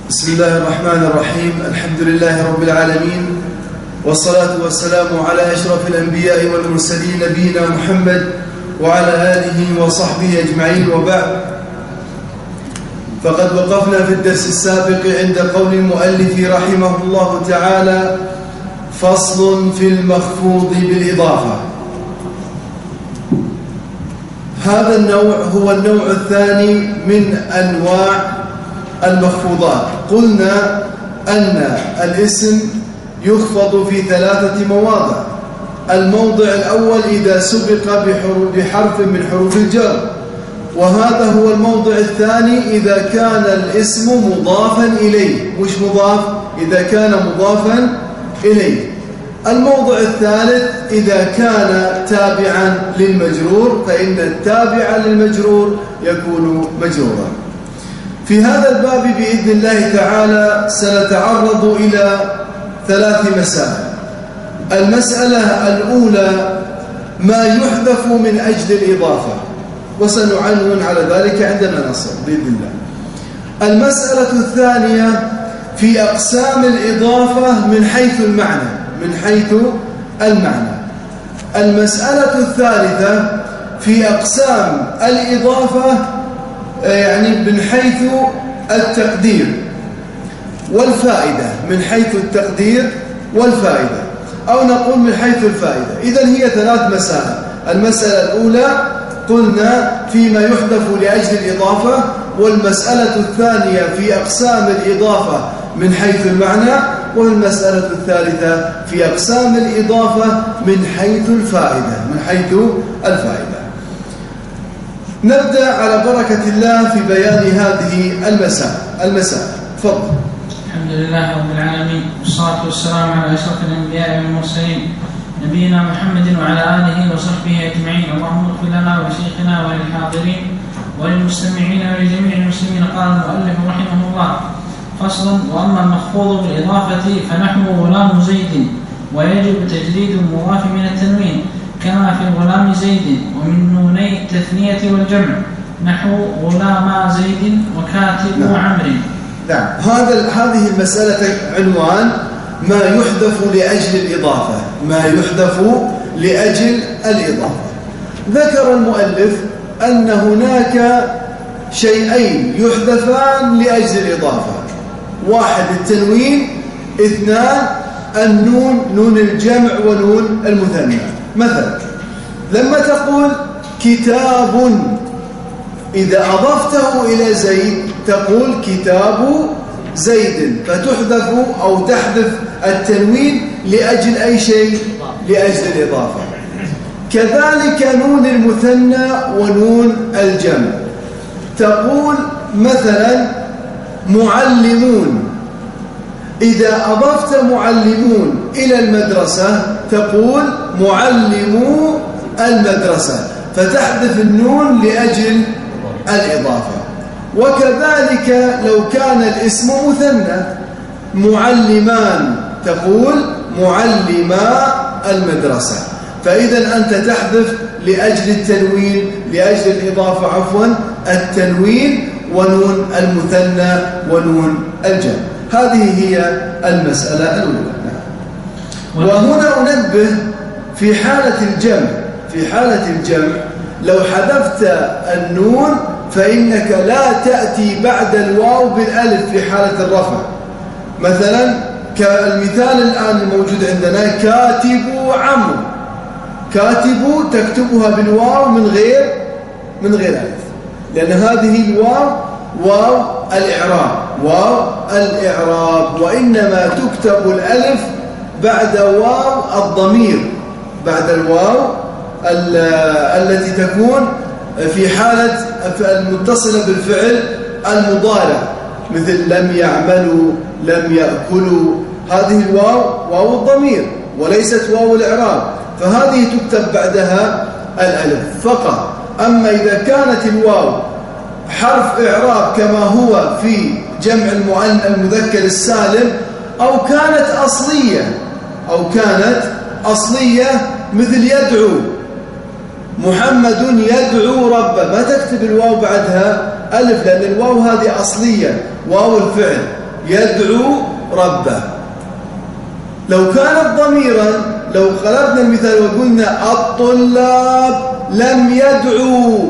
بسم الله الرحمن الرحيم. الحمد لله رب العالمين، والصلاة والسلام على أشرف الأنبياء والمرسلين نبينا محمد وعلى آله وصحبه أجمعين، وبعد. فقد وقفنا في الدرس السابق عند قول المؤلف رحمه الله تعالى: فصل في المخفوض بالإضافة. هذا النوع هو النوع الثاني من أنواع المخفوضات. قلنا أن الاسم يخفض في 3 مواضع. الموضع الأول إذا سبق بحرف من حروف الجر، وهذا هو الموضع الثاني إذا كان الاسم مضافا إليه. مش مضاف، إذا كان مضافا إليه. الموضع الثالث إذا كان تابعا للمجرور، فإن التابع للمجرور يكون مجرورا. في هذا الباب بإذن الله تعالى سنتعرض إلى 3 مسائل. المسألة الأولى ما يحذف من أجل الإضافة، وسنعنون على ذلك عندما نصل بإذن الله. المسألة الثانية في أقسام الإضافة من حيث المعنى. المسألة الثالثة في أقسام الإضافة يعني من حيث التقدير والفائدة، من حيث التقدير والفائدة، أو نقول من حيث الفائدة. إذن هي 3 مسائل. المسألة الأولى قلنا فيما يحذف لأجل الإضافة، والمسألة الثانية في أقسام الإضافة من حيث المعنى، والمسألة الثالثة في أقسام الإضافة من حيث الفائدة. نبدأ على بركة الله في بيان هذه المسائل. تفضل. الحمد لله رب العالمين، والصلاة والسلام على أشرف الأنبياء والمرسلين نبينا محمد وعلى آله وصحبه أجمعين. اللهم اغفر لنا ولشيخنا وللحاضرين وللمستمعين ولجميع المسلمين. قال المؤلف رحمه الله: فصل. وأما المخفوض بالإضافة فنحو غلام زيد، ويجب تجريد المضاف من التنوين كما في غلام زيد، ومن نوني التثنية والجمع نحو غلام زيد وكاتب عمرو. نعم، هذه المسألة عنوان ما يحذف لأجل الإضافة. ذكر المؤلف أن هناك شيئين يحذفان لأجل الإضافة: 1 التنوين، 2 النون، نون الجمع ونون المثنى. مثلا لما تقول كتاب، إذا أضفته إلى زيد تقول كتاب زيد، فتحذف أو تحذف التنوين لأجل أي شيء؟ لأجل الإضافة. كذلك نون المثنى ونون الجمع. تقول مثلا معلمون، إذا أضفت معلمون إلى المدرسة تقول معلمو المدرسة، فتحذف النون لأجل الإضافة. وكذلك لو كان الاسم مثنى، معلمان تقول معلما المدرسة، فإذا أنت تحذف لأجل التنوين، لأجل الإضافة التنوين ونون المثنى ونون الجمع. هذه هي المسألة الأولى. وهنا أنبه في حالة الجمع لو حذفت النون فإنك لا تأتي بعد الواو بالألف في حالة الرفع. مثلا كالمثال الآن الموجود عندنا: كاتب عمرو. كاتب تكتبها بالواو من غير ألف، لأن هذه الواو واو الإعراب، وإنما تكتب الألف بعد واو الضمير، بعد الواو التي تكون في حالة المتصلة بالفعل المضارع، مثل لم يعملوا، لم يأكلوا. هذه الواو واو الضمير وليست واو الإعراب، فهذه تكتب بعدها الألف فقط. أما إذا كانت الواو حرف إعراب كما هو في جمع المذكر السالم، أو كانت أصلية مثل يدعو، محمد يدعو ربه، ما تكتب الواو بعدها ألف، لأن الواو هذه أصلية، واو الفعل. يدعو ربه. لو كانت ضميرا، لو قلبنا المثال وقلنا الطلاب لم يدعوا،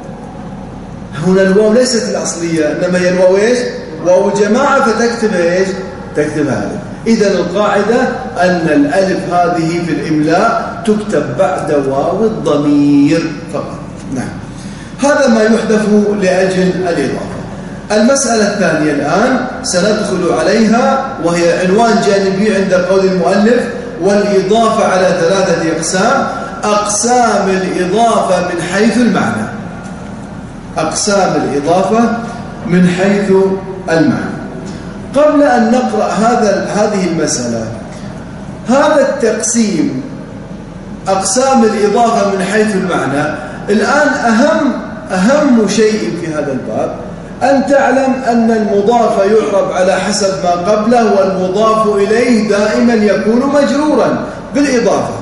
هنا الواو ليست الأصلية، إنما هي الواو إيش؟ واو جماعة، فتكتب إيش؟ تكتب ألف. إذن القاعدة أن الألف هذه في الإملاء تكتب بعد واو الضمير فقط. نعم، هذا ما يحدث لأجل الإضافة. المسألة الثانية الآن سندخل عليها، وهي عنوان جانبي عند قول المؤلف: والإضافة على 3 أقسام. أقسام الإضافة من حيث المعنى. أقسام الإضافة من حيث المعنى. قبل أن نقرأ هذه المسألة، هذا التقسيم أقسام الإضافة من حيث المعنى، الآن أهم شيء في هذا الباب أن تعلم أن المضاف يعرب على حسب ما قبله، والمضاف إليه دائما يكون مجرورا بالإضافة.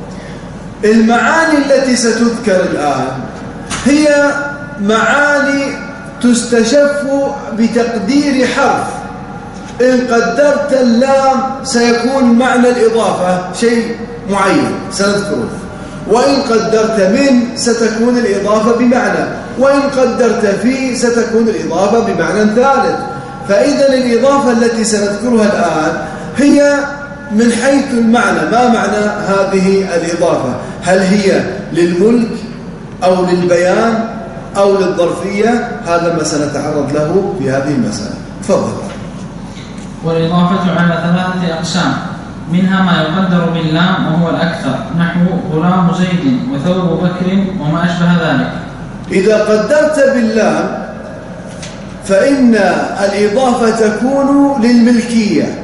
المعاني التي ستذكر الآن هي معاني تستشف بتقدير حرف. إن قدرت اللام سيكون معنى الإضافة شيء معين سنذكره، وإن قدرت من ستكون الإضافة بمعنى، وإن قدرت في ستكون الإضافة بمعنى ثالث. فإذا الإضافة التي سنذكرها الآن هي من حيث المعنى. ما معنى هذه الإضافة؟ هل هي للملك أو للبيان أو للظرفية؟ هذا ما سنتعرض له في هذه المسألة. تفضل. والإضافة على 3 أقسام، منها ما يقدر باللام وهو الأكثر، نحو غلام زيد وثوب بكر وما أشبه ذلك. إذا قدرت باللام فإن الإضافة تكون للملكية،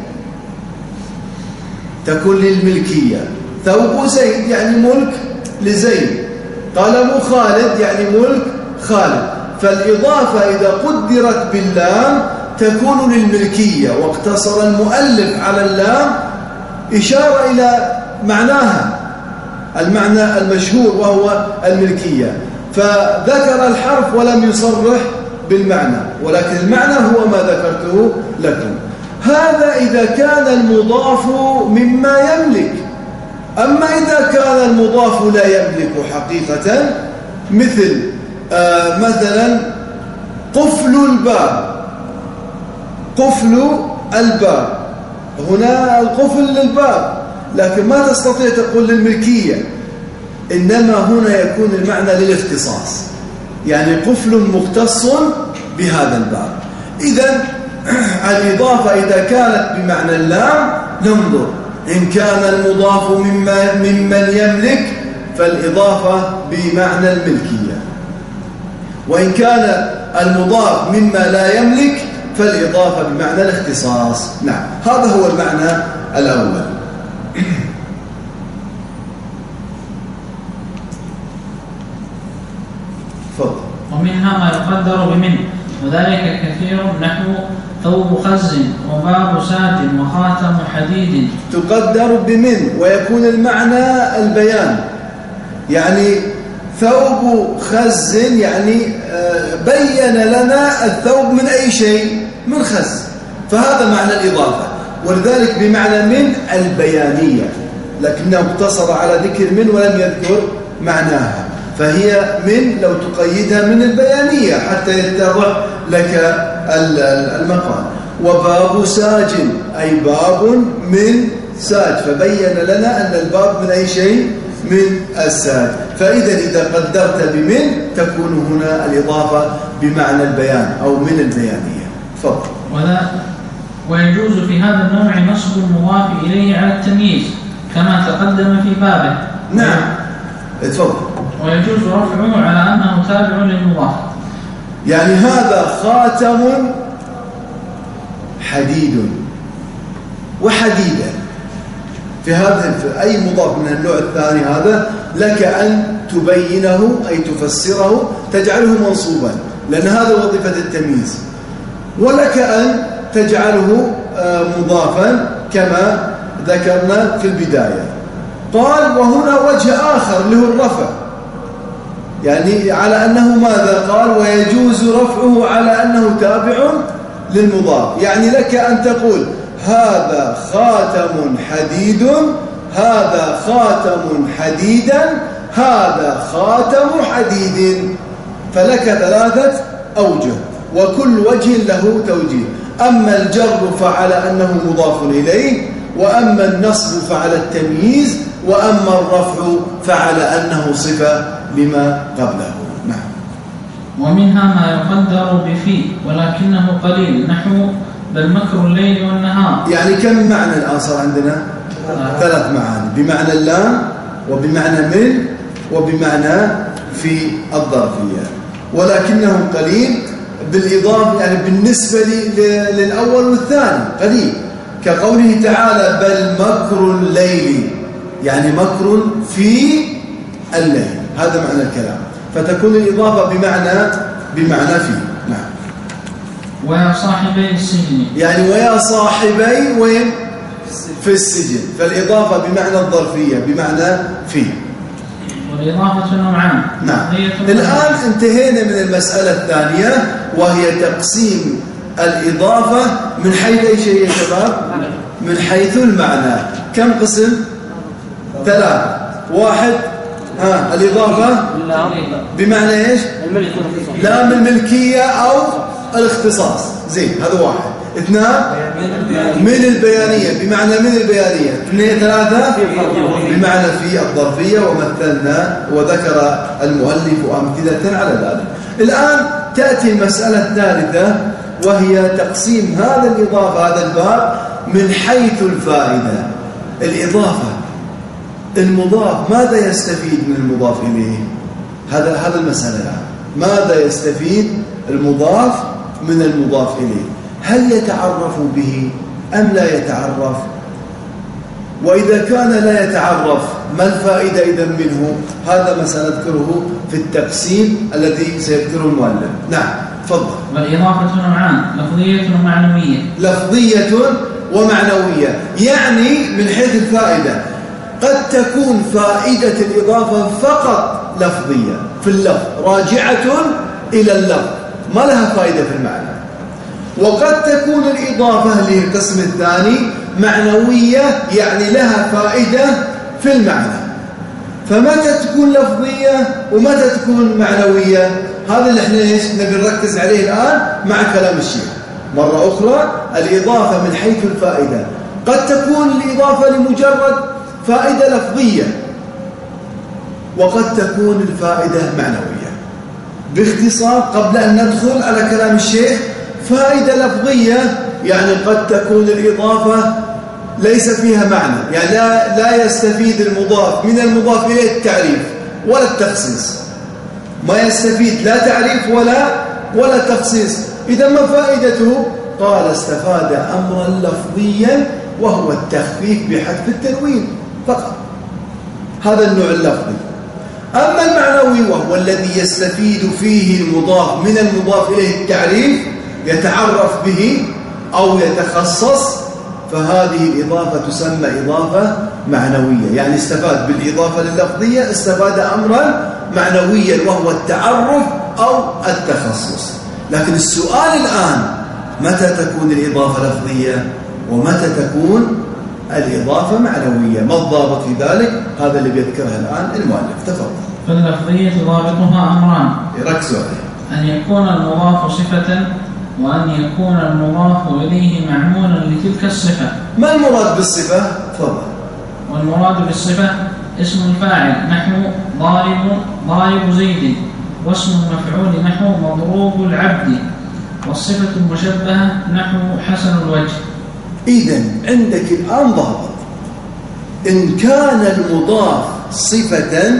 تكون للملكية. ثوب زيد يعني ملك لزيد، قلم خالد يعني ملك خالد. فالإضافة إذا قدرت باللام تكون للملكية، واقتصر المؤلف على اللام إشارة إلى معناها، المعنى المشهور وهو الملكية، فذكر الحرف ولم يصرح بالمعنى، ولكن المعنى هو ما ذكرته لكم. هذا إذا كان المضاف مما يملك. أما إذا كان المضاف لا يملك حقيقة، مثل مثلا قفل الباب، قفل الباب، هنا القفل للباب، لكن ما تستطيع تقول للملكية، إنما هنا يكون المعنى للاختصاص، يعني قفل مختص بهذا الباب. إذن الإضافة إذا كانت بمعنى اللام ننظر، إن كان المضاف ممن يملك فالإضافة بمعنى الملكية، وإن كان المضاف مما لا يملك فالإضافة بمعنى الاختصاص. نعم، هذا هو المعنى الأول. فضل. ومنها ما يقدر بمن، وذلك كثير، نحو ثوب خز وباب سات وخاتم حديد. تقدر بمن ويكون المعنى البيان، يعني ثوب خز يعني بين لنا الثوب من أي شيء، من خز، فهذا معنى الإضافة. ولذلك بمعنى من البيانية، لكنه اقتصر على ذكر من ولم يذكر معناها، فهي من لو تقيدها من البيانية حتى يتضح لك المقال. وباب ساج أي باب من ساج، فبين لنا أن الباب من أي شيء، من الساج. فإذا إذا قدرت بمن تكون هنا الإضافة بمعنى البيان أو من البيانية. فضل. ويجوز في هذا النوع نصب المضاف إليه على التمييز كما تقدم في بابه. نعم، اتفضل. ويجوز رفعه على أنه تابع للمضاف، يعني هذا خاتم حديد وحديدا، في هذا في أي مضاف من النوع الثاني هذا لك أن تبينه أي تفسره، تجعله منصوبا لأن هذا وظيفة التمييز، ولك أن تجعله مضافا كما ذكرنا في البداية. قال وهنا وجه آخر له الرفع، يعني على أنه ماذا قال؟ ويجوز رفعه على أنه تابع للمضاف. يعني لك أن تقول هذا خاتم حديد، هذا خاتم حديدا، هذا خاتم حديد. فلك 3 أوجه، وكل وجه له توجيه. أما الجر فعلى أنه مضاف إليه، وأما النصب فعلى التمييز، وأما الرفع فعلى أنه صفة لما قبله. نعم. ومنها ما يقدر بفي ولكنه قليل، نحو بل مكر الليل والنهار. يعني كم معنى الآن صار عندنا؟ 3 معاني، بمعنى اللام، وبمعنى من، وبمعنى في الظرفية. ولكنه قليل بالإضافة، يعني بالنسبة للأول والثاني قليل، كقوله تعالى بل مكر الليل، يعني مكر في الليل، هذا معنى الكلام. فتكون الإضافة بمعنى في. نعم. ويا صاحبي السجن، يعني ويا صاحبي وين؟ في السجن. فالإضافة بمعنى الظرفية بمعنى في. والإضافة نوعان. نعم. الآن انتهينا من المسألة الثانية، وهي تقسيم الإضافة من حيث أي شيء يا شباب؟ من حيث المعنى. كم قسم؟ 3. 1 الإضافة بمعنى إيش؟ لام الملكية أو الاختصاص. زين، هذا 1. 2 من البيانية بمعنى من البيانية. 2 3 بمعنى في الظرفية. ومثلنا وذكر المؤلف أمثلة على ذلك. الآن تأتي المسألة الثالثة، وهي تقسيم هذا الإضافة، هذا الباب من حيث الفائدة. الإضافة، المضاف ماذا يستفيد من المضاف إليه؟ هذا المسألة الآن. ماذا يستفيد المضاف من المضاف إليه؟ هل يتعرف به أم لا يتعرف؟ وإذا كان لا يتعرف، ما الفائدة إذن منه؟ هذا ما سنذكره في التقسيم الذي سيذكره المؤلف. نعم، تفضل. والإضافة نوعان، لفظية ومعنوية. لفظية ومعنوية، يعني من حيث الفائدة قد تكون فائدة الإضافة فقط لفظية في اللفظ، راجعة إلى اللفظ، ما لها فائدة في المعنى. وقد تكون الإضافة للقسم الثاني معنوية، يعني لها فائدة في المعنى. فمتى تكون لفظية ومتى تكون معنوية؟ هذا اللي احنا نبي نركز عليه الآن مع كلام الشيخ. مرة أخرى، الإضافة من حيث الفائدة قد تكون الإضافة لمجرد فائدة لفظية، وقد تكون الفائدة معنوية. باختصار قبل أن ندخل على كلام الشيخ، فائدة لفظية يعني قد تكون الإضافة ليس فيها معنى، يعني لا يستفيد المضاف من المضاف إليه التعريف ولا التخصيص، ما يستفيد لا تعريف ولا تخصيص. إذا ما فائدته؟ قال استفاد أمرا لفظيا وهو التخفيف بحذف التنوين فقط. هذا النوع اللفظي. أما المعنوي وهو الذي يستفيد فيه المضاف من المضاف إليه التعريف، يتعرف به أو يتخصص، فهذه الإضافة تسمى إضافة معنوية. يعني استفاد بالإضافة اللفظية، استفاد أمرا معنويا وهو التعرف أو التخصص. لكن السؤال الآن، متى تكون الإضافة لفظية ومتى تكون الإضافة معنوية؟ ما الضابط في ذلك؟ هذا اللي بيذكرها الآن المؤلف. تفضل. فاللفظية ضابطها أمران، ركزوا عليه: أن يكون المضاف صفة، وأن يكون المضاف إليه معمولا لتلك الصفة. ما المراد بالصفة؟ تفضل. والمراد بالصفة اسم الفاعل، نحو ضارب زيد، واسم المفعول نحو مضروب العبد، والصفة المشبهة نحو حسن الوجه. إذن عندك الآن ضابط: إن كان المضاف صفة،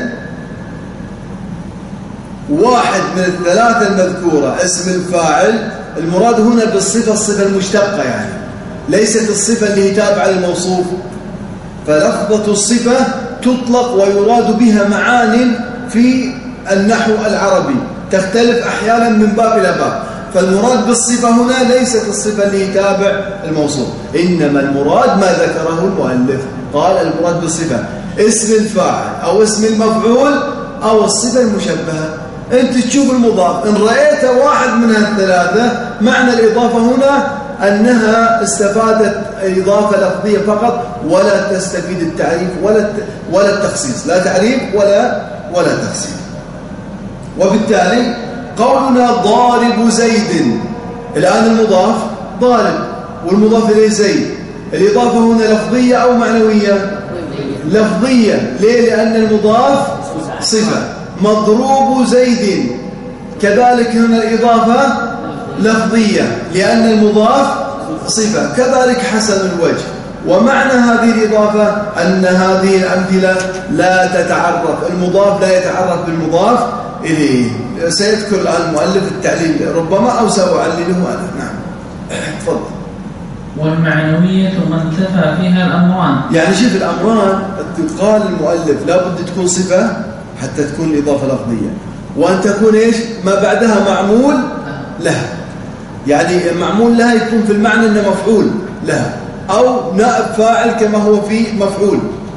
واحد من الثلاثة المذكورة اسم الفاعل، المراد هنا بالصفة الصفة المشتقة، يعني ليست الصفة اللي تابعة للموصوف. فلفظة الصفة تطلق ويراد بها معان في النحو العربي تختلف أحيانا من باب إلى باب. فالمراد بالصفة هنا ليست الصفة اللي تابع الموصوف، إنما المراد ما ذكره المؤلف. قال المراد بالصفة اسم الفاعل أو اسم المفعول أو الصفة المشبهة. أنت تشوف المضاف إن رأيت واحد من الثلاثة، معنى الإضافة هنا أنها استفادت إضافة لفظية فقط، ولا تستفيد التعريف ولا التخصيص، لا تعريف ولا تخصيص. وبالتالي قولنا ضارب زيد، الآن المضاف ضارب والمضاف إليه زيد، الإضافة هنا لفظية أو معنوية؟ لفظية. ليه؟ لأن المضاف صفة. مضروب زيد، كذلك هنا الإضافة لفظية لأن المضاف صفة، كذلك حسن الوجه. ومعنى هذه الإضافة أن هذه الأمثلة لا تتعرف، المضاف لا يتعرف بالمضاف إليه. سيذكر الآن المؤلف التعليل ربما أو سأعلله أنا. نعم تفضل. والمعنوية ما انتفى فيها الأمران. يعني شوف الأمران قال المؤلف لابد تكون صفة حتى تكون الإضافة لفظية، وأن تكون إيش ما بعدها معمول لها. يعني معمول لها يكون في المعنى أنه مفعول لها، أو نائب فاعل كما هو في مفعول.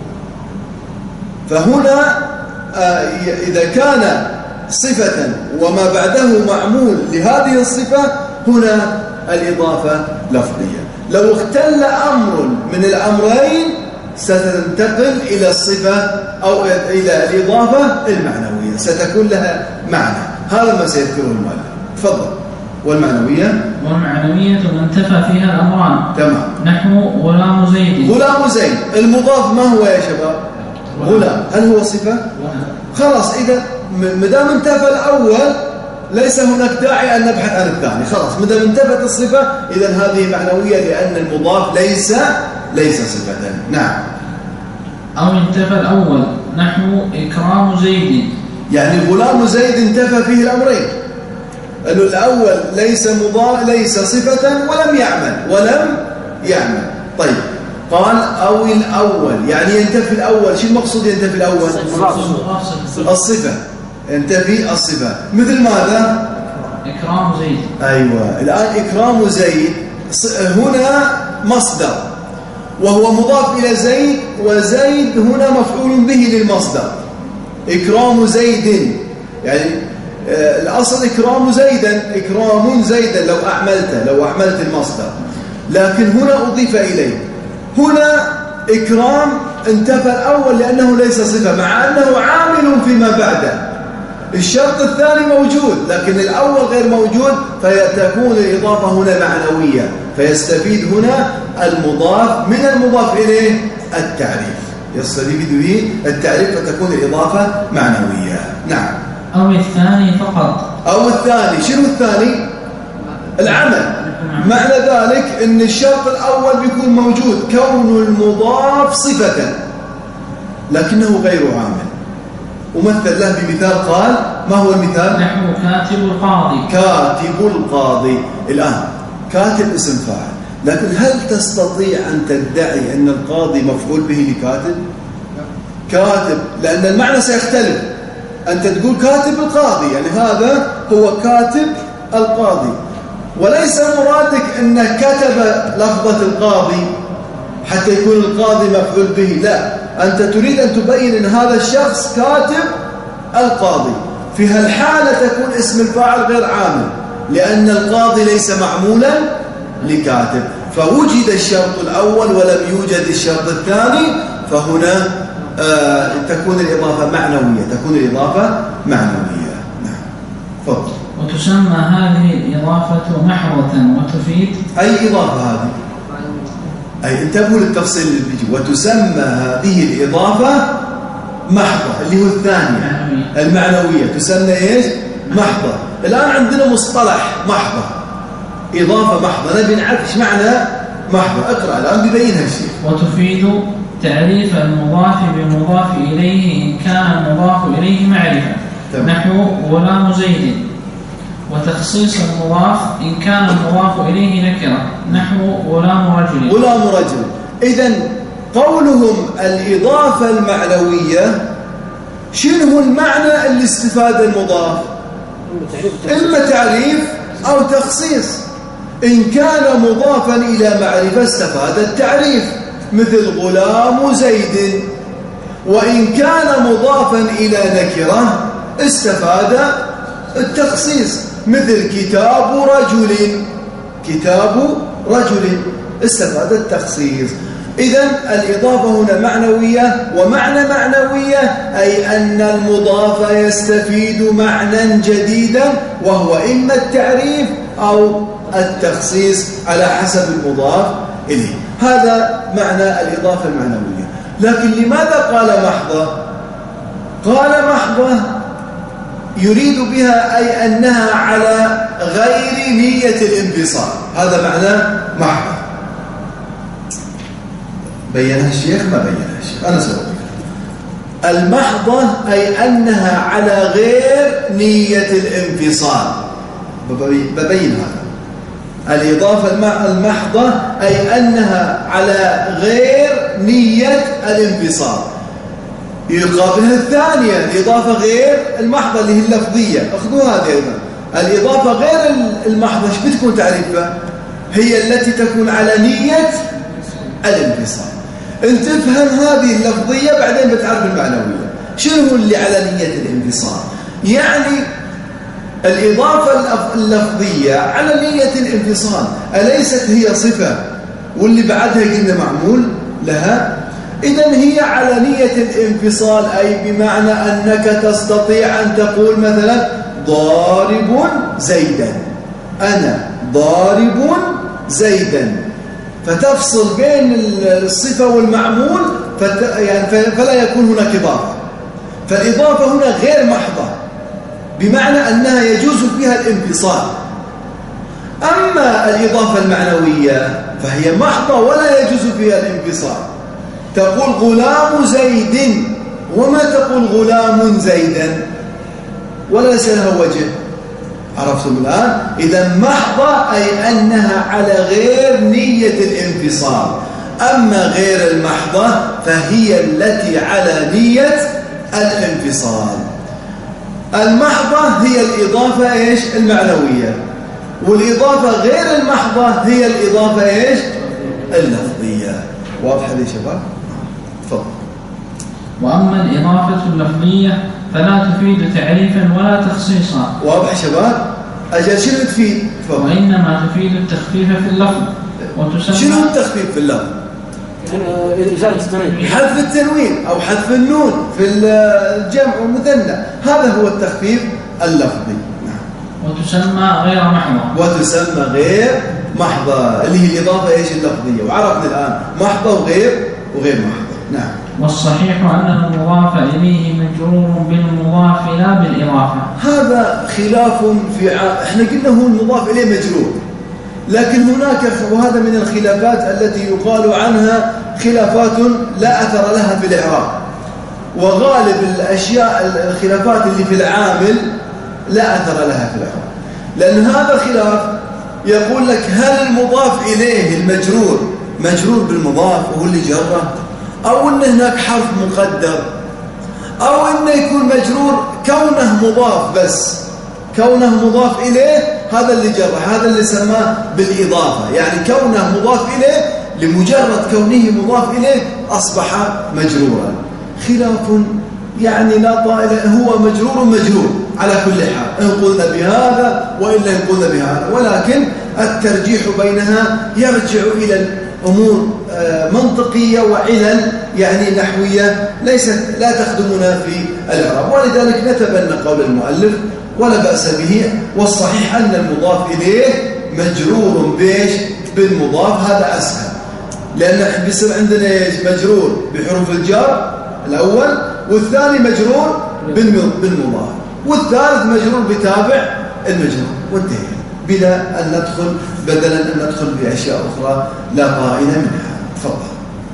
فهنا إذا كان صفة وما بعده معمول لهذه الصفة، هنا الإضافة لفظية. لو اختل أمر من الأمرين ستنتقل إلى الصفة أو إلى الإضافة المعنوية، ستكون لها معنى. هذا ما سيذكره المؤلف. تفضل. والمعنوية ما انتفى فيها الأمران. تمام. نحو غلام زيد. غلام زيد المضاف ما هو يا شباب؟ غلام. هل هو صفة؟ خلاص، إذا مدام انتفى الأول ليس هناك داعي أن نبحث عن الثاني. خلاص مدام انتفت الصفة إذن هذه معنوية، لأن المضاف ليس صفة. نعم. أو انتفى الأول نحو إكرام زيد. يعني غلام زيد انتفى فيه الأمرين، أنه الأول ليس صفة ولم يعمل. طيب قال أو الأول، يعني ينتفي الأول. شو المقصود ينتفي الأول؟ الصفة. ينتفي الصفة. مثل ماذا؟ إكرام زيد. أيوة. الآن إكرام زيد هنا مصدر وهو مضاف إلى زيد، وزيد هنا مفعول به للمصدر. إكرام زيد يعني الأصل إكرام زيدا لو أعملت المصدر، لكن هنا أضيف إليه. هنا إكرام انتفى الأول لأنه ليس صفة، مع أنه عامل فيما بعده. الشرط الثاني موجود لكن الأول غير موجود، فتكون الإضافة هنا معنوية، فيستفيد هنا المضاف من المضاف إليه التعريف، يستفيد به التعريف فتكون الإضافة معنوية. نعم. أو الثاني فقط. أو الثاني. شنو الثاني؟ العمل. معنى ذلك أن الشرط الأول بيكون موجود، كون المضاف صفة لكنه غير عامل. ومثل له بمثال قال ما هو المثال؟ نحو كاتب القاضي. الآن كاتب اسم فاعل، لكن هل تستطيع أن تدعي أن القاضي مفعول به لكاتب؟ كاتب، لأن المعنى سيختلف. أنت تقول كاتب القاضي، يعني هذا هو كاتب القاضي، وليس مرادك أنه كتب لفظة القاضي حتى يكون القاضي مفعول به. لا، أنت تريد أن تبين أن هذا الشخص كاتب القاضي. في هالحالة تكون اسم الفاعل غير عامل، لأن القاضي ليس معمولا لكاتب. فوجد الشرط الأول ولم يوجد الشرط الثاني، فهنا تكون الإضافة معنوية. نعم. فضل. وتسمى هذه الإضافة محضة وتفيد. أي إضافة هذه؟ أي انتبهوا للتفصيل اللي بيجي. وتسمى هذه الإضافة محضة، اللي هو الثانية المعنوية، تسمى إيش؟ محضة. الآن عندنا مصطلح محضة، إضافة محضة، نبي نعرف إيش معنى محضة. اقرأ الآن بيبينها الشيخ. وتفيد تعريف المضاف بمضاف إليه إن كان المضاف إليه معرفة. نحو غلام زيد. وتخصيص المضاف إن كان المضاف إليه نكرة. نحو غلام رجل. إذن قولهم الإضافة المعنوية، شنو المعنى اللي استفاد المضاف؟ إما تعريف أو تخصيص. إن كان مضافا إلى معرفة استفاد التعريف، مثل غلام زيد. وإن كان مضافا إلى نكرة استفاد التخصيص، مثل كتاب رجل استفاد التخصيص. إذن الإضافة هنا معنوية، ومعنى معنوية أي أن المضاف يستفيد معنى جديدا، وهو إما التعريف أو التخصيص على حسب المضاف إليه. هذا معنى الإضافة المعنوية. لكن لماذا قال محضة؟ قال محضة يريد بها أي أنها على غير نية الانفصال. هذا معنى محضة. بينها الشيخ ما بينها الشيخ، أنا سأقول المحضة أي أنها على غير نية الانفصال. ببين هذا. الإضافة المحضة أي أنها على غير نية الانفصال. يقابلها الثانية الإضافة غير المحضة اللي هي اللفظية. أخذوها هذه أيضا. الإضافة غير المحضة ايش بتكون تعريفها؟ هي التي تكون على نية الانفصال. انت تفهم هذه اللفظية بعدين بتعرف المعنوية. شنو اللي على نية الانفصال؟ يعني الإضافة اللفظية على نية الانفصال، أليست هي صفة واللي بعدها قلنا معمول لها؟ إذن هي على نية الانفصال، أي بمعنى أنك تستطيع أن تقول مثلا ضارب زيدا، أنا ضارب زيدا، فتفصل بين الصفة والمعمول فلا يكون هناك إضافة. فالإضافة هنا غير محضة، بمعنى أنها يجوز فيها الانفصال. أما الإضافة المعنوية فهي محضة ولا يجوز فيها الانفصال. تقول غلام زيد، وما تقول غلام زيدا، وليس لها وجه. عرفتم الآن؟ إذا محضة أي أنها على غير نية الانفصال. أما غير المحضة فهي التي على نية الانفصال. المحضة هي الإضافة إيش؟ المعنوية. والإضافة غير المحضة هي الإضافة إيش؟ اللفظية. واضح هذه شباب؟ تفضل. وأما الإضافة اللفظية فلا تفيد تعريفا ولا تخصيصا. واضح شباب؟ أجل شنو تفيد؟ تفضل. وإنما تفيد التخفيف في اللفظ. وتسمى شنو التخفيف في اللفظ؟ إزالة التنوين، حذف التنوين أو حذف النون في الجمع والمثنى، هذا هو التخفيف اللفظي. وتسمى غير محضة. وتسمى غير محضة اللي هي الإضافة إيش؟ اللفظية. وعرفنا الآن محضة وغير محضة. نعم. والصحيح أن المضاف إليه مجرور بالمضاف لا بالإضافة. هذا خلاف احنا قلنا هو المضاف إليه مجرور، لكن هناك، وهذا من الخلافات التي يقال عنها خلافات لا أثر لها في الإعراب. وغالب الأشياء الخلافات اللي في العامل لا أثر لها في الإعراب، لأن هذا خلاف يقول لك هل المضاف إليه المجرور مجرور بالمضاف وهو اللي جره، أو أن هناك حرف مقدر، أو أنه يكون مجرور كونه مضاف، بس كونه مضاف إليه هذا اللي جره، هذا اللي سماه بالإضافة. يعني كونه مضاف إليه لمجرد كونه مضاف إليه أصبح مجرورا. خلاف يعني لا طائل، هو مجرور على كل حال، إن قلنا بهذا وإلا إن قلنا بهذا، ولكن الترجيح بينها يرجع إلى أمور منطقية وعلل يعني نحوية لا تخدمنا في الإعراب، ولذلك نتبنى قول المؤلف ولا بأس به. والصحيح أن المضاف إليه مجرور بالمضاف، هذا أسهل، لأن بيصير عندنا مجرور بحروف الجر الأول، والثاني مجرور بالمضاف، والثالث مجرور بتابع المجرور، وانتهينا بلا أن ندخل بدلا أن ندخل بأشياء أخرى لا قائل منها. تفضل.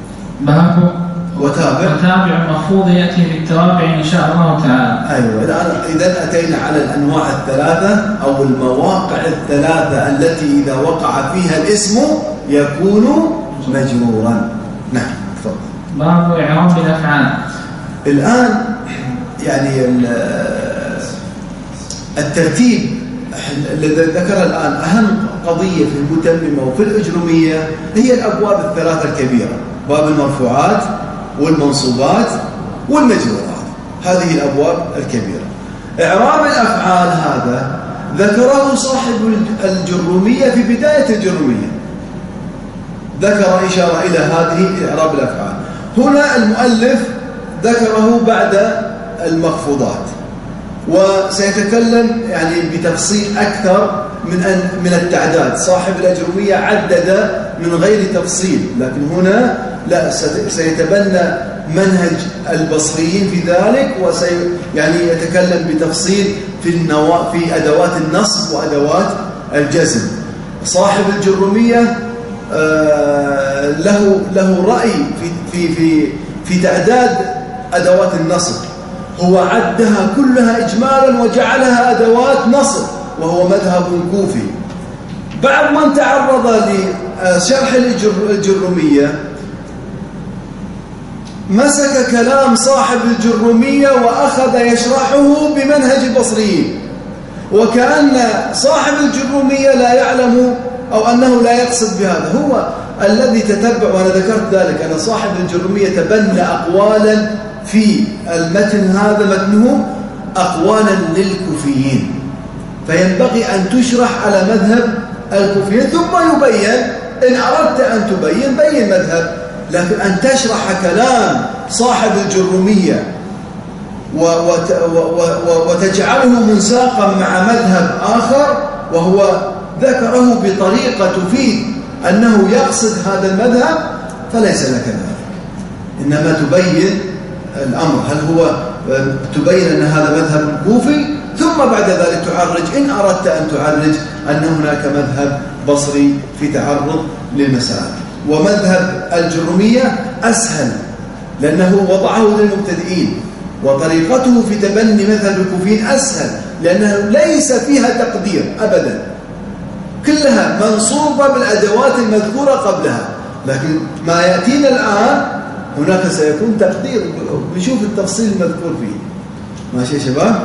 باب وتابع المخفوض يأتي بالتوابع إن شاء الله تعالى. أيوة. إذا أتينا على الأنواع الثلاثة أو المواقع الثلاثة التي إذا وقع فيها الاسم يكون مجرورا. نعم. تفضل. باب إعراب الأفعال. الآن يعني الترتيب الذي ذكر الآن أهم قضية في المتممة وفي الأجرمية هي الأبواب الثلاثة الكبيرة: باب المرفوعات والمنصوبات والمجرورات. هذه الأبواب الكبيرة. إعراب الأفعال هذا ذكره صاحب الجرمية في بداية الجرمية، ذكر إشارة إلى هذه إعراب الأفعال. هنا المؤلف ذكره بعد المخفوضات، وسيتكلم يعني بتفصيل أكثر من التعداد. صاحب الأجرمية عدد من غير تفصيل، لكن هنا لا، سيتبنى منهج البصريين في ذلك، يعني يتكلم بتفصيل في أدوات النصب وأدوات الجزم. صاحب الجرمية له رأي في تعداد أدوات النصب، هو عدها كلها إجمالا وجعلها أدوات نصب، وهو مذهب كوفي. بعد من تعرض لشرح الجرمية مسك كلام صاحب الجرمية وأخذ يشرحه بمنهج البصريين، وكأن صاحب الجرمية لا يعلم أو أنه لا يقصد بهذا. هو الذي تتبع، وأنا ذكرت ذلك، أن صاحب الجرمية تبنى أقوالا في المتن هذا، متنه أقوالا للكوفيين، فينبغي أن تشرح على مذهب الكوفيين، ثم يبين إن أردت أن تبين بين مذهب، لكن أن تشرح كلام صاحب الجرمية وتجعله منساقا مع مذهب آخر، وهو ذكره بطريقة تفيد أنه يقصد هذا المذهب، فليس لك ذلك. إنما تبين الأمر، هل هو تبين أن هذا مذهب كوفي، ثم بعد ذلك تعرج إن أردت أن تعرج أن هناك مذهب بصري في تعرض للمسائل. ومذهب الجرمية أسهل لأنه وضعه للمبتدئين، وطريقته في تبني مذهب الكوفيين أسهل لأنه ليس فيها تقدير أبدا، كلها منصوبة بالأدوات المذكورة قبلها. لكن ما يأتينا الآن هناك سيكون تقدير، نشوف التفصيل المذكور فيه. ماشي يا شباب؟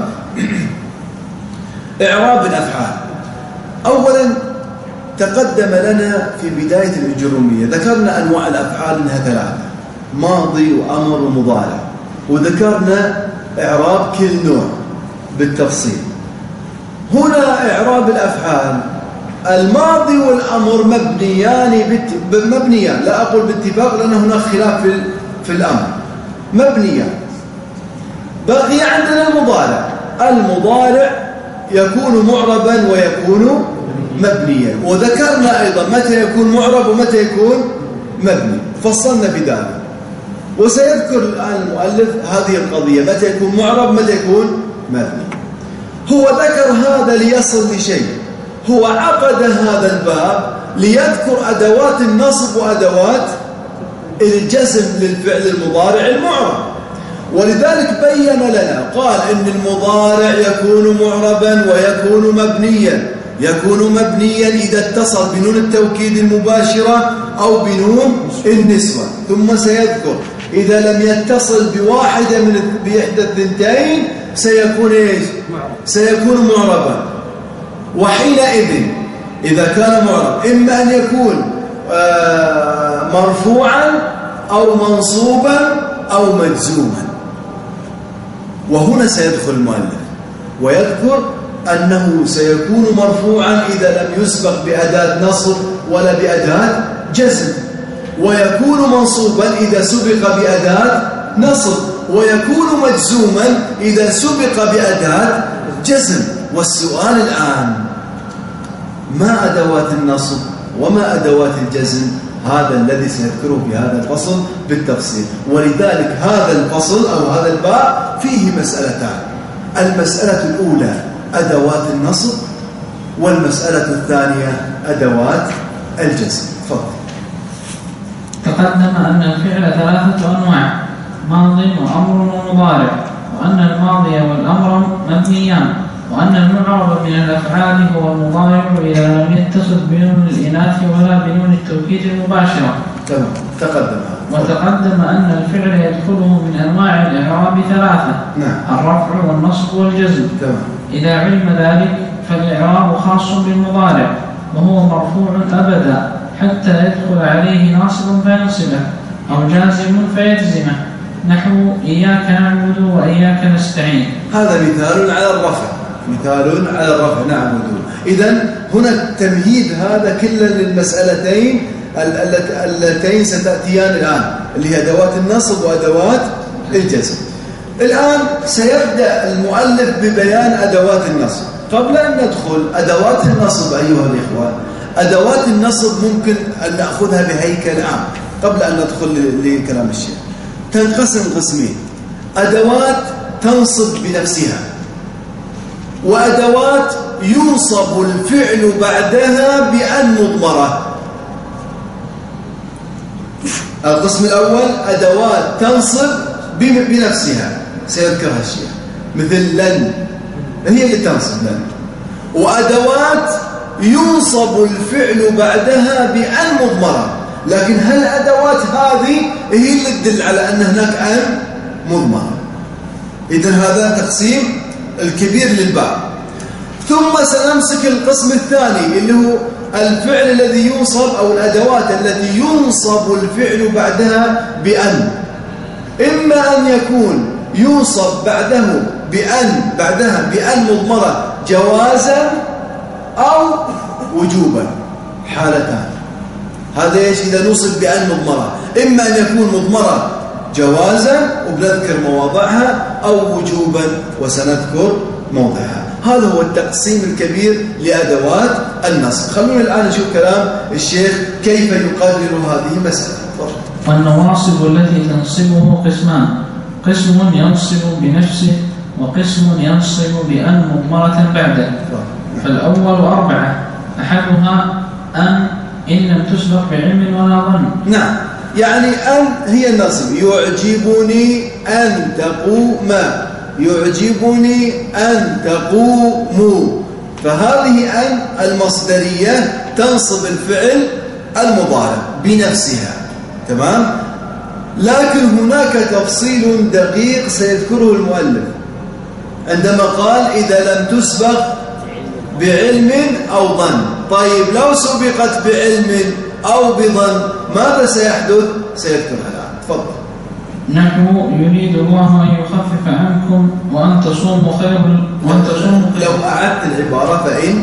إعراب الأفعال. أولا تقدم لنا في بداية الجرمية ذكرنا أنواع الأفعال أنها ثلاثة: ماضي وأمر ومضارع، وذكرنا إعراب كل نوع بالتفصيل. هنا إعراب الأفعال الماضي والأمر مبنيان، لا أقول باتفاق لأن هناك خلاف في الأمر، مبنيان. بقي عندنا المضارع يكون معربا ويكون مبنيا، وذكرنا أيضا متى يكون معرب ومتى يكون مبني، فصلنا في ذلك. وسيذكر الآن المؤلف هذه القضية، متى يكون معرب متى يكون مبني. هو ذكر هذا ليصل لشيء، هو عقد هذا الباب ليذكر أدوات النصب وأدوات الجزم للفعل المضارع المعرب، ولذلك بين لنا قال إن المضارع يكون معربا ويكون مبنيا. يكون مبنيا إذا اتصل بنون التوكيد المباشرة أو بنون النسوة، ثم سيذكر إذا لم يتصل بواحدة بإحدى الثنتين سيكون إيش؟ سيكون معربا. وحينئذ إذا كان معرب إما أن يكون مرفوعا أو منصوبا أو مجزوما. وهنا سيدخل المؤلف ويذكر أنه سيكون مرفوعا إذا لم يسبق بأداة نصب ولا بأداة جزم، ويكون منصوبا إذا سبق بأداة نصب، ويكون مجزوما إذا سبق بأداة جزم. والسؤال الآن: ما أدوات النصب وما أدوات الجزم؟ هذا الذي سيذكره في هذا الفصل بالتفصيل. ولذلك هذا الفصل أو هذا الباب فيه مسألتان: المسألة الأولى أدوات النصب، والمسألة الثانية أدوات الجزم. تفضل. تقدم أن الفعل ثلاثة أنواع: ماض وأمر ومضارع، وأن الماضي والأمر مبنيان، وأن المعرب من الأفعال هو المضارع إذا لم يتصل بنون الإناث ولا بنون التوكيد المباشرة. تمام. تقدم. وتقدم أن الفعل يدخله من أنواع الإعراب ثلاثة: نعم. الرفع والنصب والجزم. تمام. إذا علم ذلك فالإعراب خاص بالمضارع، وهو مرفوع أبدا حتى يدخل عليه ناصب فينصبه أو جازم فيجزمه، نحو إياك نعبد وإياك نستعين. هذا مثال على الرفع، مثال على الرفع نعبد. إذن هنا تمهيد هذا كلا للمسألتين اللتين ستأتيان الآن، اللي هي أدوات النصب وأدوات الجزم. الآن سيبدأ المؤلف ببيان أدوات النصب. قبل أن ندخل أدوات النصب أيها الإخوة، أدوات النصب ممكن أن نأخذها بهيكل عام قبل أن ندخل لكلام الشيخ. تنقسم قسمين: أدوات تنصب بنفسها، وأدوات ينصب الفعل بعدها بأن مضمرة. القسم الأول أدوات تنصب بنفسها سيذكرها الشيخ، مثل لن، هي اللي تنصب لن. وأدوات ينصب الفعل بعدها بأن مضمرة، لكن هل الأدوات هذه هي اللي تدل على أن هناك أن مضمرة؟ إذن هذا تقسيم الكبير للباب. ثم سنمسك القسم الثاني اللي هو الفعل الذي ينصب، أو الأدوات التي ينصب الفعل بعدها بأن، إما أن يكون ينصب بعدها بأن مضمرة جوازا أو وجوبا، حالتان. هذا ايش؟ إذا نصب بأن مضمرة، إما أن يكون مضمرة جوازا وبنذكر مواضعها، أو وجوبا وسنذكر موضعها. هذا هو التقسيم الكبير لأدوات النصب. خلونا الآن نشوف كلام الشيخ كيف يقرر هذه المسألة. والنواصب التي تنصبه قسمان: قسم ينصب بنفسه، وقسم ينصب بأن مضمرة بعده. فالأول 4: أحدها إن لم تسبق بعلم ولا ظن. نعم، يعني أن هي النصب. يعجبني أن تقوم، يعجبني أن تقوموا. فهذه أن المصدرية تنصب الفعل المضارع بنفسها، تمام؟ لكن هناك تفصيل دقيق سيذكره المؤلف عندما قال إذا لم تسبق بعلم أو ظن. طيب لو سبقت بعلم أو بظن ماذا سيحدث؟ سيذكرها الآن. تفضل. نحو يريد الله أن يخفف عنكم وأن تصوموا خير. لو أعدت العبارة فإن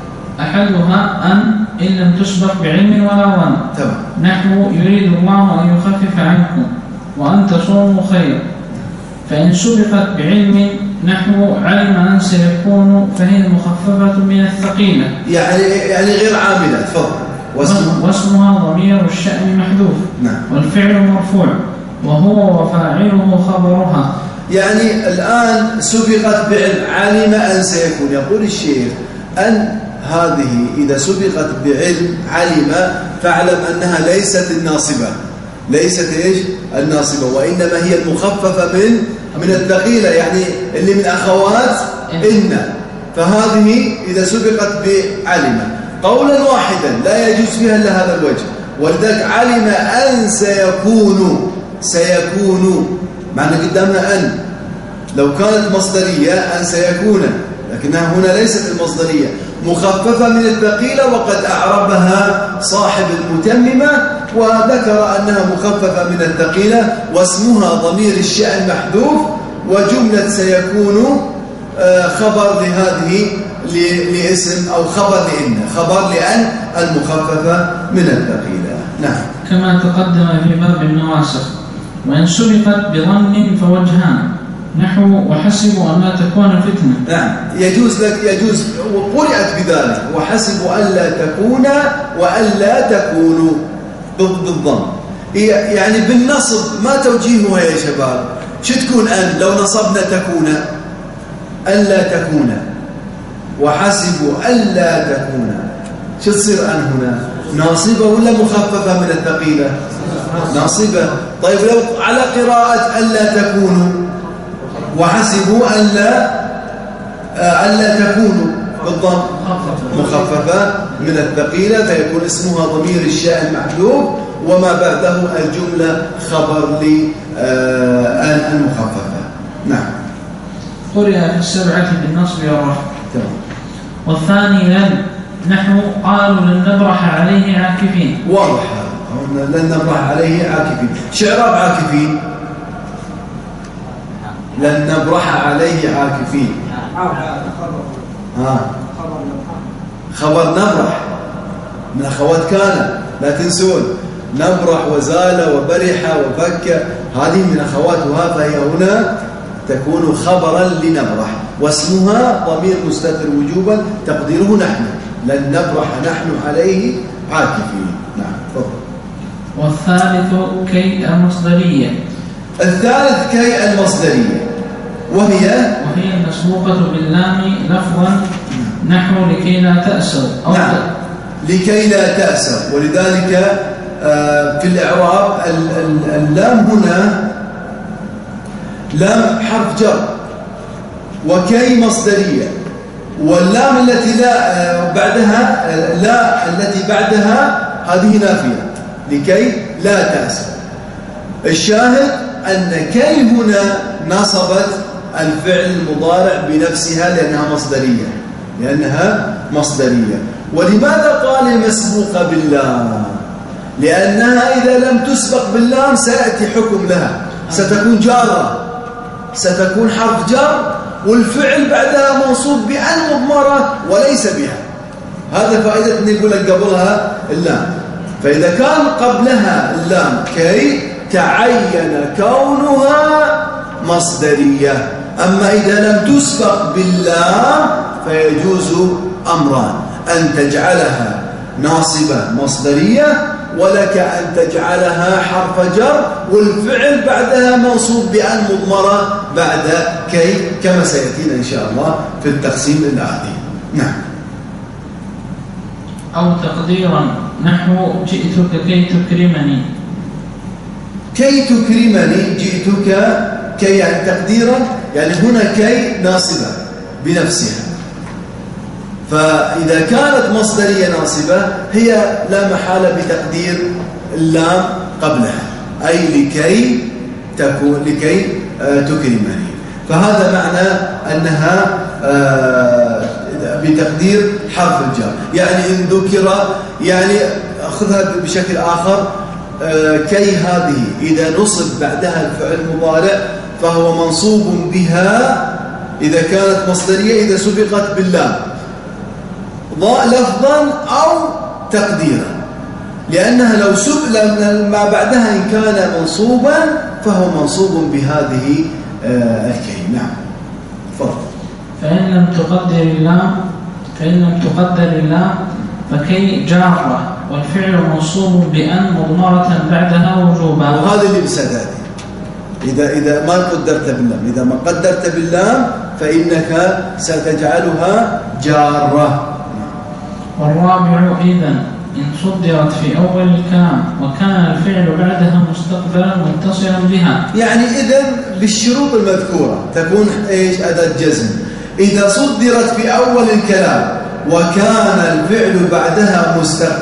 أحدها إن لم تسبق بعلم ولا ظن. تمام. نحو يريد الله أن يخفف عنكم وأن تصوموا خير. فإن سبقت بعلم نحو علم أن سيكون فهي مخففة من الثقيلة، يعني غير عاملة. تفضل. واسمها ضمير الشأن محذوف. نعم. والفعل مرفوع وهو وفاعله خبرها. يعني الآن سبقت بعلم علم أن سيكون. يقول الشيخ أن هذه إذا سبقت بعلم علم فاعلم أنها ليست الناصبة، ليست إيش الناصبة، وإنما هي المخففة من الثقيلة، يعني اللي من أخوات إن. فهذه إذا سبقت بعلم قولا واحدا لا يجوز فيها إلا هذا الوجه. ولذلك علم أن سيكون معنى قدامنا أن. لو كانت مصدرية أن سيكون، لكنها هنا ليست المصدرية، مخففة من الثقيلة، وقد أعربها صاحب المتممة وذكر أنها مخففة من الثقيلة، واسمها ضمير الشأن محذوف، وجملة سيكون خبر لهذه لاسم أو خبر لإن، خبر لأن المخففة من الثقيلة. نعم. كما تقدم في باب النواسخ. وإن سبقت بظن فوجهان نحو وحسبوا أن لا تكون فتنة. نعم، يجوز لك، يجوز وقرأت بذلك وحسبوا أن لا تكون وأن لا تكونوا بالضم. يعني بالنصب ما توجيهها يا شباب؟ شو تكون أن؟ لو نصبنا تكون أن لا تكون، وحسبوا أن لا تكون، شو تصير أن هنا؟ ناصبة ولا مخففة من الثقيلة؟ ناصبة. طيب لو على قراءة أن لا تكونوا وحسبوا أن لا تكونوا بالضم، مخففة من الثقيلة، فيكون اسمها ضمير الشأن محذوف، وما بعده الجملة خبر لأن المخففة. نعم. قرئ في 7 بالنصب والرفع. والثاني لن نحو قالوا لن نبرح عليه عاكفين. واضح، لن نبرح عليه عاكفين. شعراب عاكفين لن نبرح عليه عاكفين. خبر نبرح من أخوات كان، لا تنسون، نبرح وزال وبرح وفك، هذه من أخواتها، فهي هنا تكون خبرا لنبرح، واسمها ضمير مستتر وجوبا تقديره نحن، لن نبرح نحن عليه عاكفين. نعم تفضل. والثالث كي المصدرية. الثالث كي المصدرية، وهي المسبوقة باللام لفظا نحو لكي لا تأسوا. نعم لكي لا تأسوا، ولذلك في الإعراب اللام هنا لام حرف جر، وكي مصدرية، واللام التي لا بعدها لا التي بعدها هذه نافية لكي لا تأسوا. الشاهد أن كي هنا نصبت الفعل المضارع بنفسها لأنها مصدرية. ولماذا قال المسبوقة باللام؟ لأنها إذا لم تسبق باللام سيأتي حكم لها، ستكون جارة، ستكون حرف جر، والفعل بعدها منصوب بأن مضمرة وليس بها. هذا فائدة أن يقول لك قبلها اللام. فإذا كان قبلها اللام كي تعين كونها مصدرية. أما إذا لم تسبق باللام فيجوز أمران: أن تجعلها ناصبة مصدرية، ولك أن تجعلها حرف جر والفعل بعدها منصوب بأن مضمرة بعد كي، كما سيأتينا إن شاء الله في التقسيم الآتي. نعم. أو تقديرا نحو جئتك كي تكرمني. كي تكرمني جئتك كي، يعني تقديرا، يعني هنا كي ناصبة بنفسها، فإذا كانت مصدرية ناصبة هي لا محالة بتقدير اللام قبلها، أي لكي تكرمني. فهذا معنى أنها بتقدير حرف الجر. يعني إن ذكر، يعني أخذها بشكل آخر، كي هذه إذا نصب بعدها الفعل المضارع فهو منصوب بها إذا كانت مصدرية، إذا سبقت باللام لفظا أو تقديرا، لأنها لو ما بعدها إن كان منصوبا فهو منصوب بهذه الكي. نعم تفضل. فإن لم تقدر اللام فكي جارة، والفعل منصوب بأن مضمرة بعدها وجوبا. وهذا اللي بسداد إذا ما قدرت باللام، إذا ما قدرت باللام فإنك ستجعلها جارة. والرابع إذن إن صدرت في أول الكلام وكان الفعل بعدها مستقبلا متصلا بها. يعني إذن بالشروط المذكورة تكون إيش؟ أداة جزم. إذا صدرت في أول الكلام وكان الفعل بعدها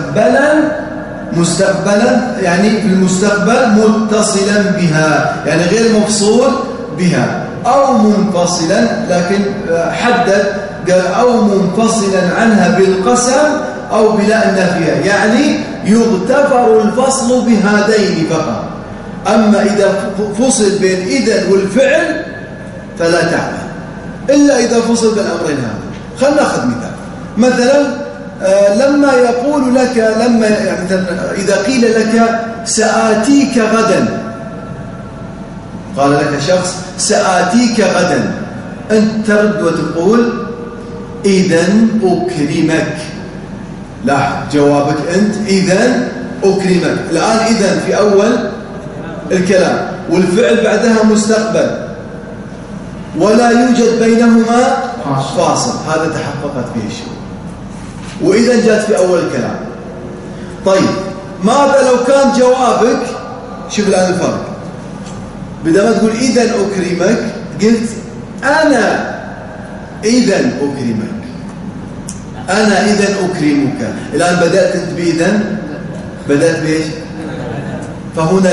مستقبلا يعني في المستقبل متصلا بها، يعني غير مفصول بها، أو منفصلا، لكن حدد قال أو منفصلا عنها بالقسم أو بلا النافية، يعني يغتفر الفصل بهذين فقط. أما إذا فصل بين إذن والفعل فلا تعمل إلا إذا فصل بالأمرين هذا. خلنا نأخذ مثلا لما يقول لك، يعني إذا قيل لك سآتيك غدا، قال لك شخص سآتيك غدا، أنت ترد وتقول إذن أكرمك. لاحظ جوابك أنت إذن أكرمك. الآن إذن في أول الكلام والفعل بعدها مستقبل ولا يوجد بينهما فاصل، هذا تحققت فيه الشروط. وإذا جاءت في أول الكلام. طيب ماذا لو كان جوابك، شوف الآن الفرق، بدل ما تقول إذن أكرمك قلت أنا إذن أكرمك، أنا إذن أكرمك. الآن بدأت أنت بإذن، بدأت بإيش؟ فهنا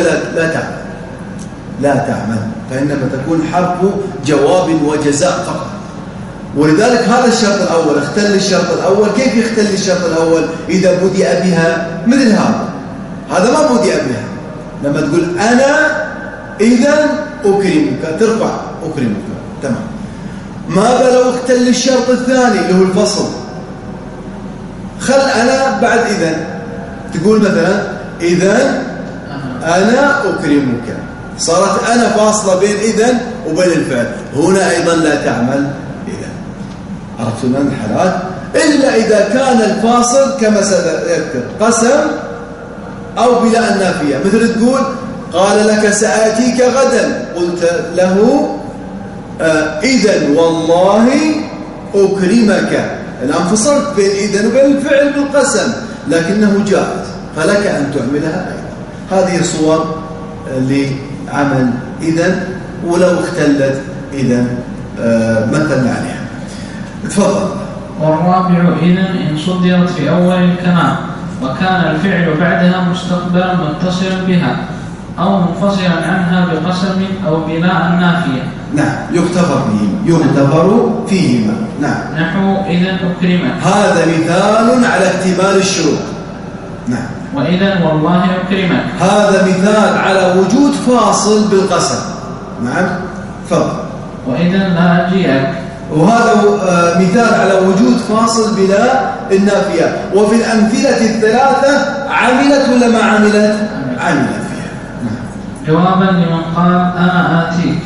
لا تعمل، فإنما تكون حرف جواب وجزاء فقط. ولذلك هذا الشرط الأول اختل الشرط الأول. كيف يختل الشرط الأول؟ إذا بدأ بها مثل هذا ما بدأ بها. لما تقول أنا إذن أكرمك ترفع أكرمك. تمام. ماذا لو اختل الشرط الثاني اللي هو الفصل؟ خل أنا بعد إذن تقول مثلا إذن أنا أكرمك، صارت أنا فاصلة بين إذن وبين الفعل. هنا أيضا لا تعمل إذن. عرفتوا من الحالات؟ إلا إذا كان الفاصل كما سيذكر قسم أو بلا النافية، مثل تقول قال لك سآتيك غدا، قلت له إذن والله أكرمك. الآن فصلت بين إذن وبين الفعل بالقسم، لكنه جاءت فلك أن تعملها أيضا. هذه صور لعمل إذن ولو اختلت إذن مثلنا عليها. تفضل. والرابع إذن إن صدرت في أول الكلام وكان الفعل بعدها مستقبلا متصلا بها أو منفصلا عنها بقسم أو بلا النافية. نعم، يغتفر فيهما. نعم. نحو إذن أكرمك، هذا مثال على اكتمال الشروط. نعم. وإذن والله أكرمك، هذا مثال على وجود فاصل بالقسم. نعم. تفضل. وإذن لا أجيئك، وهذا مثال على وجود فاصل بلا النافية. وفي الأمثلة الثلاثة عملت ولا ما عملت؟ عملت فيها. جوابا لمن قال أنا آتيك،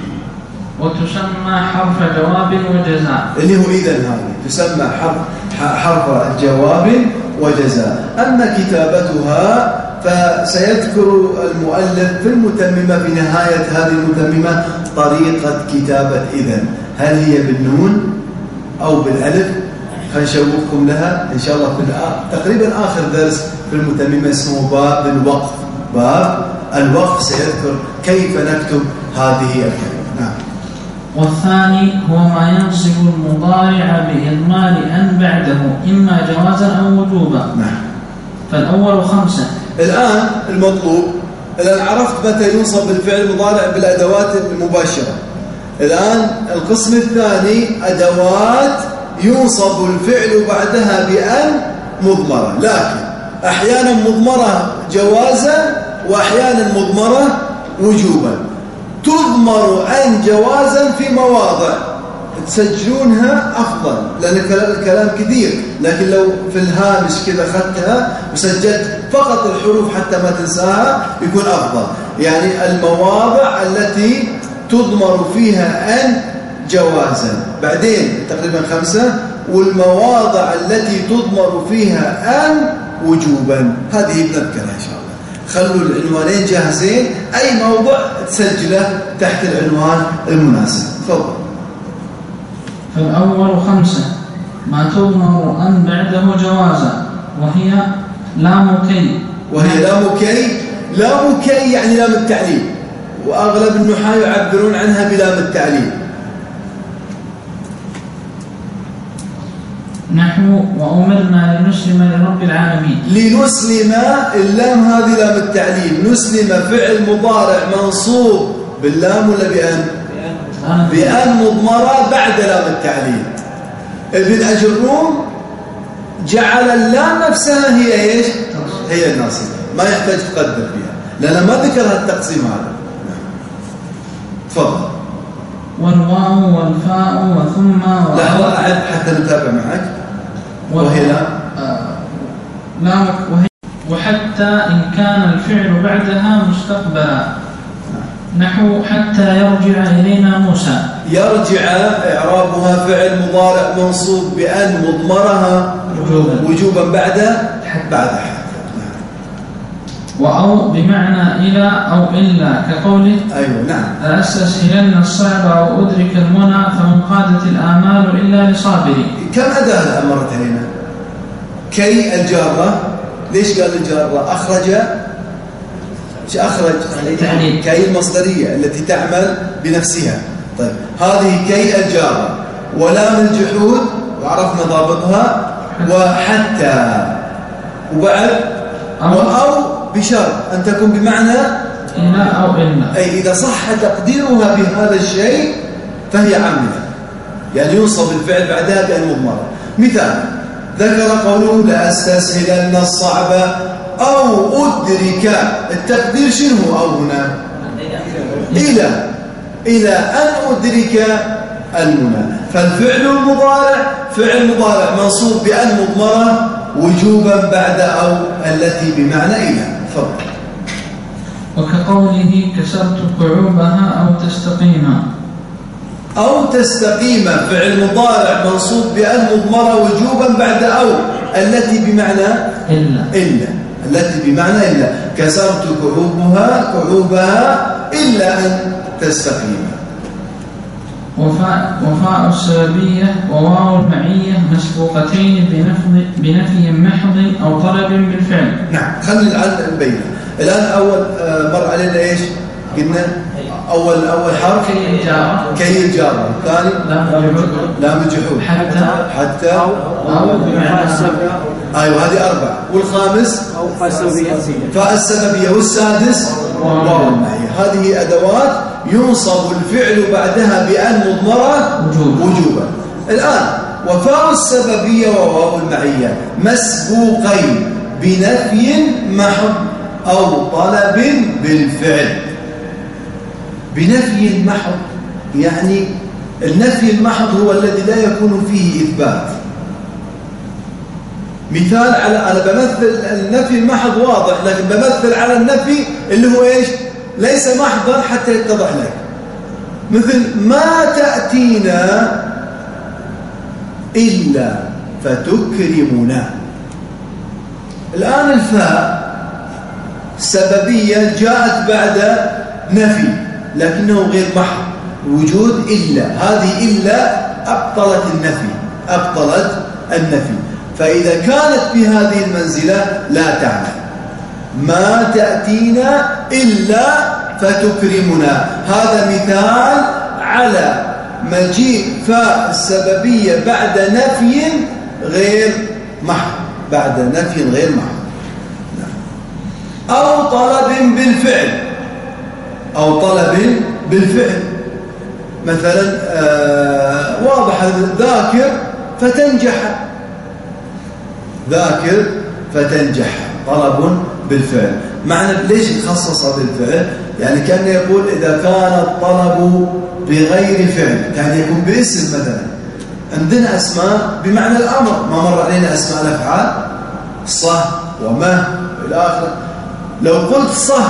وتسمى حرف جواب وجزاء، اللي هو إذن هذه تسمى حرف جواب وجزاء. أما كتابتها فسيذكر المؤلف في المتممة في نهاية هذه المتممة طريقة كتابة إذن، هل هي بالنون أو بالألف؟ فنشوفكم لها إن شاء الله في تقريبا آخر درس في المتممة اسمه باب الوقف. باب الوقف سيذكر كيف نكتب هذه الكلمة. نعم. والثاني هو ما ينصب المضارع بإضمار أن بعده إما جوازا أو وجوبا. نعم. فالأول 5. الآن المطلوب، الآن عرفت متى ينصب الفعل المضارع بالأدوات المباشرة. الآن القسم الثاني أدوات ينصب الفعل بعدها بأن مضمرة، لكن أحيانا مضمرة جوازا وأحيانا مضمرة وجوبا. تضمر أن جوازا في مواضع تسجلونها أفضل، لأن الكلام كثير، لكن لو في الهامش كذا أخذتها وسجلت فقط الحروف حتى ما تنساها يكون أفضل. يعني المواضع التي تضمر فيها أن جوازا، بعدين تقريبا 5، والمواضع التي تضمر فيها أن وجوبا، هذه بنذكرها إن شاء الله. خلوا العنوانين جاهزين، أي موضع تسجله تحت العنوان المناسب. تفضل. فالأول 5 ما تضمر أن بعده جوازا، وهي لام كي. وهي لام كي. لام كي يعني لام التعليل، وأغلب النحاة يعبرون عنها بلام التعليل. نحو وأمرنا لنسلم لرب العالمين. لنسلم، اللام هذه لام التعليل. نسلم فعل مضارع منصوب باللام ولا بأن؟ بأن مضمرة بعد لام التعليل. ابن أجروم جعل اللام نفسها هي إيش؟ هي الناصبة، ما يحتاج تقدر فيها لأن ما ذكرها التقسيم هذا. تفضل. والواو والفاء وثم لحظة أعد حتى نتابع معك. وهي لا وحتى إن كان الفعل بعدها مستقبلا. نحو حتى يرجع إلينا موسى. يرجع إعرابها فعل مضارع منصوب بأن مضمرها وجوبا بعد حتى. وأو بمعنى إلى أو إلا، كقوله أيوة. نعم. لأستسهلن الصعب أو أدرك المنى فمن قادت الآمال إلا لصابري. كم أداة مرت علينا؟ كي الجارة. ليش قال الجارة؟ أخرج كي المصدرية التي تعمل بنفسها. طيب هذه كي الجارة، ولام الجحود وعرفنا ضابطها، وحتى، وبعد أو بشرط أن تكون بمعنى إلا أو إلا، أي إذا صح تقديرها بهذا الشيء فهي عاملة، يعني ينصب الفعل بعدها بأن مضمرة. مثال ذكر قوله لأستسهلن الصعب أو أدرك، التقدير شنو أو هنا؟ إلى. إلى أن أدرك المنى. فالفعل المضارع فعل مضارع منصوب بأن مضمرة وجوبا بعد أو التي بمعنى إلى. تفضل. وكقوله كسرت كعوبها أو تستقيما. أو تستقيم فعل مضارع منصوب بأن مضمرة وجوبا بعد أو التي بمعنى إلا التي بمعنى إلا. كسرت كعوبها إلا أن تستقيم. وفاء السببية وواو المعية مسبوقتين بنفي محض أو طلب بالفعل. نعم. خلينا نبين الآن. أول مر علينا إيش قلنا؟ أول حرف كي الجارة. الثاني لام الجحود حتى أو بمعنى أيوة هذه 4. والخامس فاء السببية. والسادس واو المعية. هذه أدوات ينصب الفعل بعدها بأن مضمرة وجوبا. الآن وفاء السببية وواو المعية مسبوقين بنفي محض أو طلب بالفعل. بنفي محض يعني النفي المحض هو الذي لا يكون فيه إثبات. مثال على أنا بمثل النفي المحض واضح، لكن بمثل على النفي اللي هو إيش ليس محضا حتى يتضح لك. مثل ما تأتينا إلا فتكرمنا. الآن الفاء السببية جاءت بعد نفي لكنه غير محض وجود إلا. هذه إلا أبطلت النفي. فإذا كانت بهذه المنزلة لا تعمل. ما تأتينا إلا فتكرمنا. هذا مثال على مجيء فاء السببية بعد نفي غير محض. أو طلب بالفعل. مثلا واضح ذاكر فتنجح طلب بالفعل. معنى ليش خصص بالفعل؟ يعني كان يقول إذا كان الطلب بغير فعل كان يكون باسم. مثلا عندنا أسماء بمعنى الأمر، ما مر علينا أسماء الأفعال صه ومه إلى آخره. لو قلت صه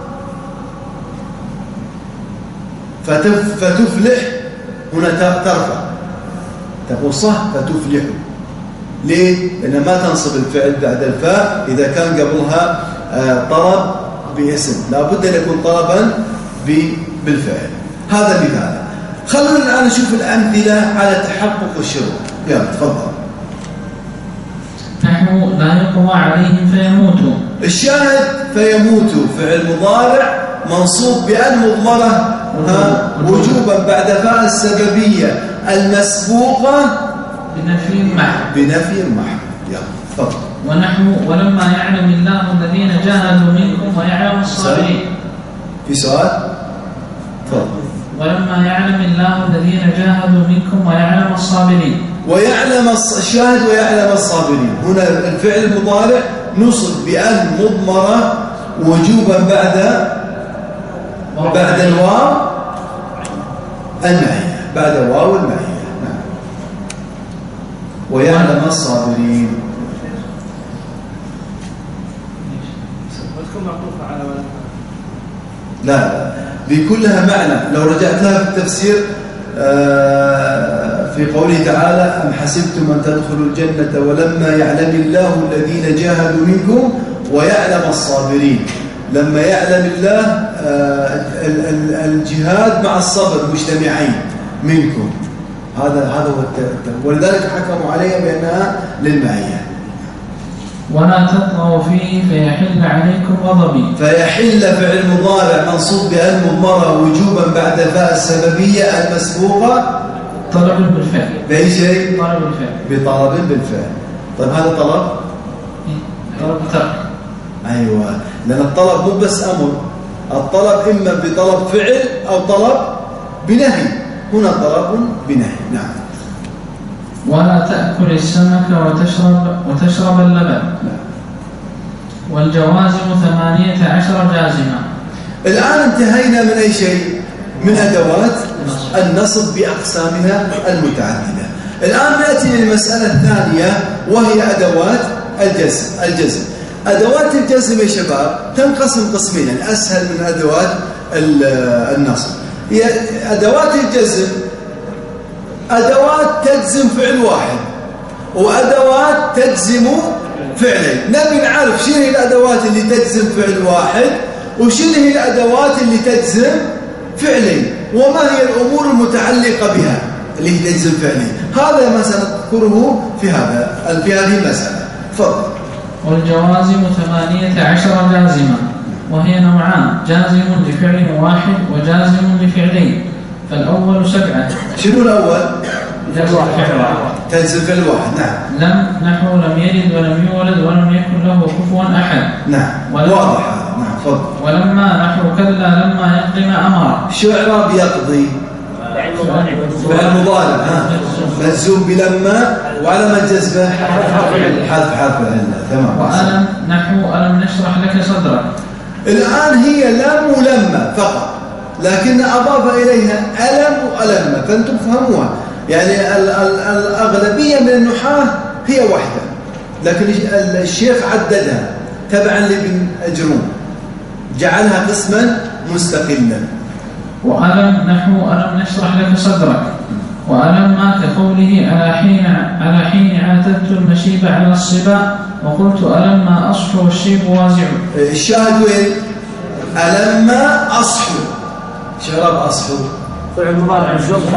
فتفلح هنا ترفع، تقول صه فتفلح. ليه؟ لأن ما تنصب الفعل بعد الفاء إذا كان قبلها طلب باسم، لا بد أن يكون طلبا بالفعل. هذا مثال. خلونا الآن نشوف الأمثلة على تحقق الشروط. يلا تفضل. نحن لا يقضى عليهم فيموتوا. الشاهد فيموتوا فعل مضارع منصوب بأن مضمرة وجوبا بعد فاء السببية المسبوقة بنفي محض. يلا تفضل. ونحن ولما يعلم الله الذين جاهدوا منكم ويعلم الصابرين. في سؤال؟ تفضل. ولما يعلم الله الذين جاهدوا منكم ويعلم الصابرين. ويعلم الشاهد ويعلم الصابرين. هنا الفعل المضارع نصب بأن مضمرة وجوبا بعد الواو المعية. بعد الواو المعية. نعم. ويعلم الصابرين. لا بكلها معنى. لو رجعت لها في التفسير في قوله تعالى أم حسبتم أن تدخلوا الجنة ولما يعلم الله الذين جاهدوا منكم ويعلم الصابرين. لما يعلم الله الجهاد مع الصبر مجتمعين منكم. هذا هو ولذلك حكموا عليها بأنها للمعية. ولا تطغوا فيه فيحل عليكم غضبي. فيحل فعل مضارع منصوب بأن مضمرة وجوبا بعد فاء السببية المسبوقة طلب بالفعل. بأي شيء؟ طلب بالفعل. بطلب بالفعل. طيب هذا طلب ترك. أيوة، لأن الطلب مو بس أمر. الطلب إما بطلب فعل أو طلب بنهي. هنا طلب بنهي. نعم. ولا تأكل السمك وتشرب اللبن. والجوازم 18 جازمة. الآن انتهينا من أي شيء؟ من أدوات النصب بأقسامها المتعددة. الآن نأتي للمسألة الثانية وهي أدوات الجزم. أدوات الجزم يا شباب تنقسم قسمين، الأسهل من أدوات النصب. هي أدوات الجزم أدوات تجزم فعل واحد وأدوات تجزم فعلين. نبي نعرف شنو هي الأدوات اللي تجزم فعل واحد وشنو هي الأدوات اللي تجزم فعلين، وما هي الأمور المتعلقة بها اللي هي تجزم فعلين. هذا ما سنذكره في هذه المسألة. تفضل. والجوازم 18 جازمة، وهي نوعان: جازم لفعل واحد وجازم لفعلين. فالأول 7. شنو الأول؟ جازم فعل واحد. تجزم فعل واحد. نعم. نحو لم يلد ولم يولد ولم يكن له كفوا أحد. نعم. واضح. نعم. تفضل. ولما نحو كلا لما يقضي ما أمر. شو إعراب يقضي؟ فعل مضارع مجزوم بلما وعلامة جزمه حذف العلة. تمام. وألم نحو ألم نشرح لك صدرك. الآن هي لم ولما فقط، لكن أضاف إليها ألم وألم، فأنتم فهموها. يعني الأغلبية من النحاة هي واحدة، لكن الشيخ عددها تبعا لابن أجروم، جعلها قسما مستقلا. وألم نحو ألم نشرح لك صدرك. وألم ما كقوله على حين عاتدت المشيب على الصبا وقلت ألم ما أصحو والشيب وازع. الشاهد وين؟ ألم ما أصحو. شراب أصحو فعل مضارع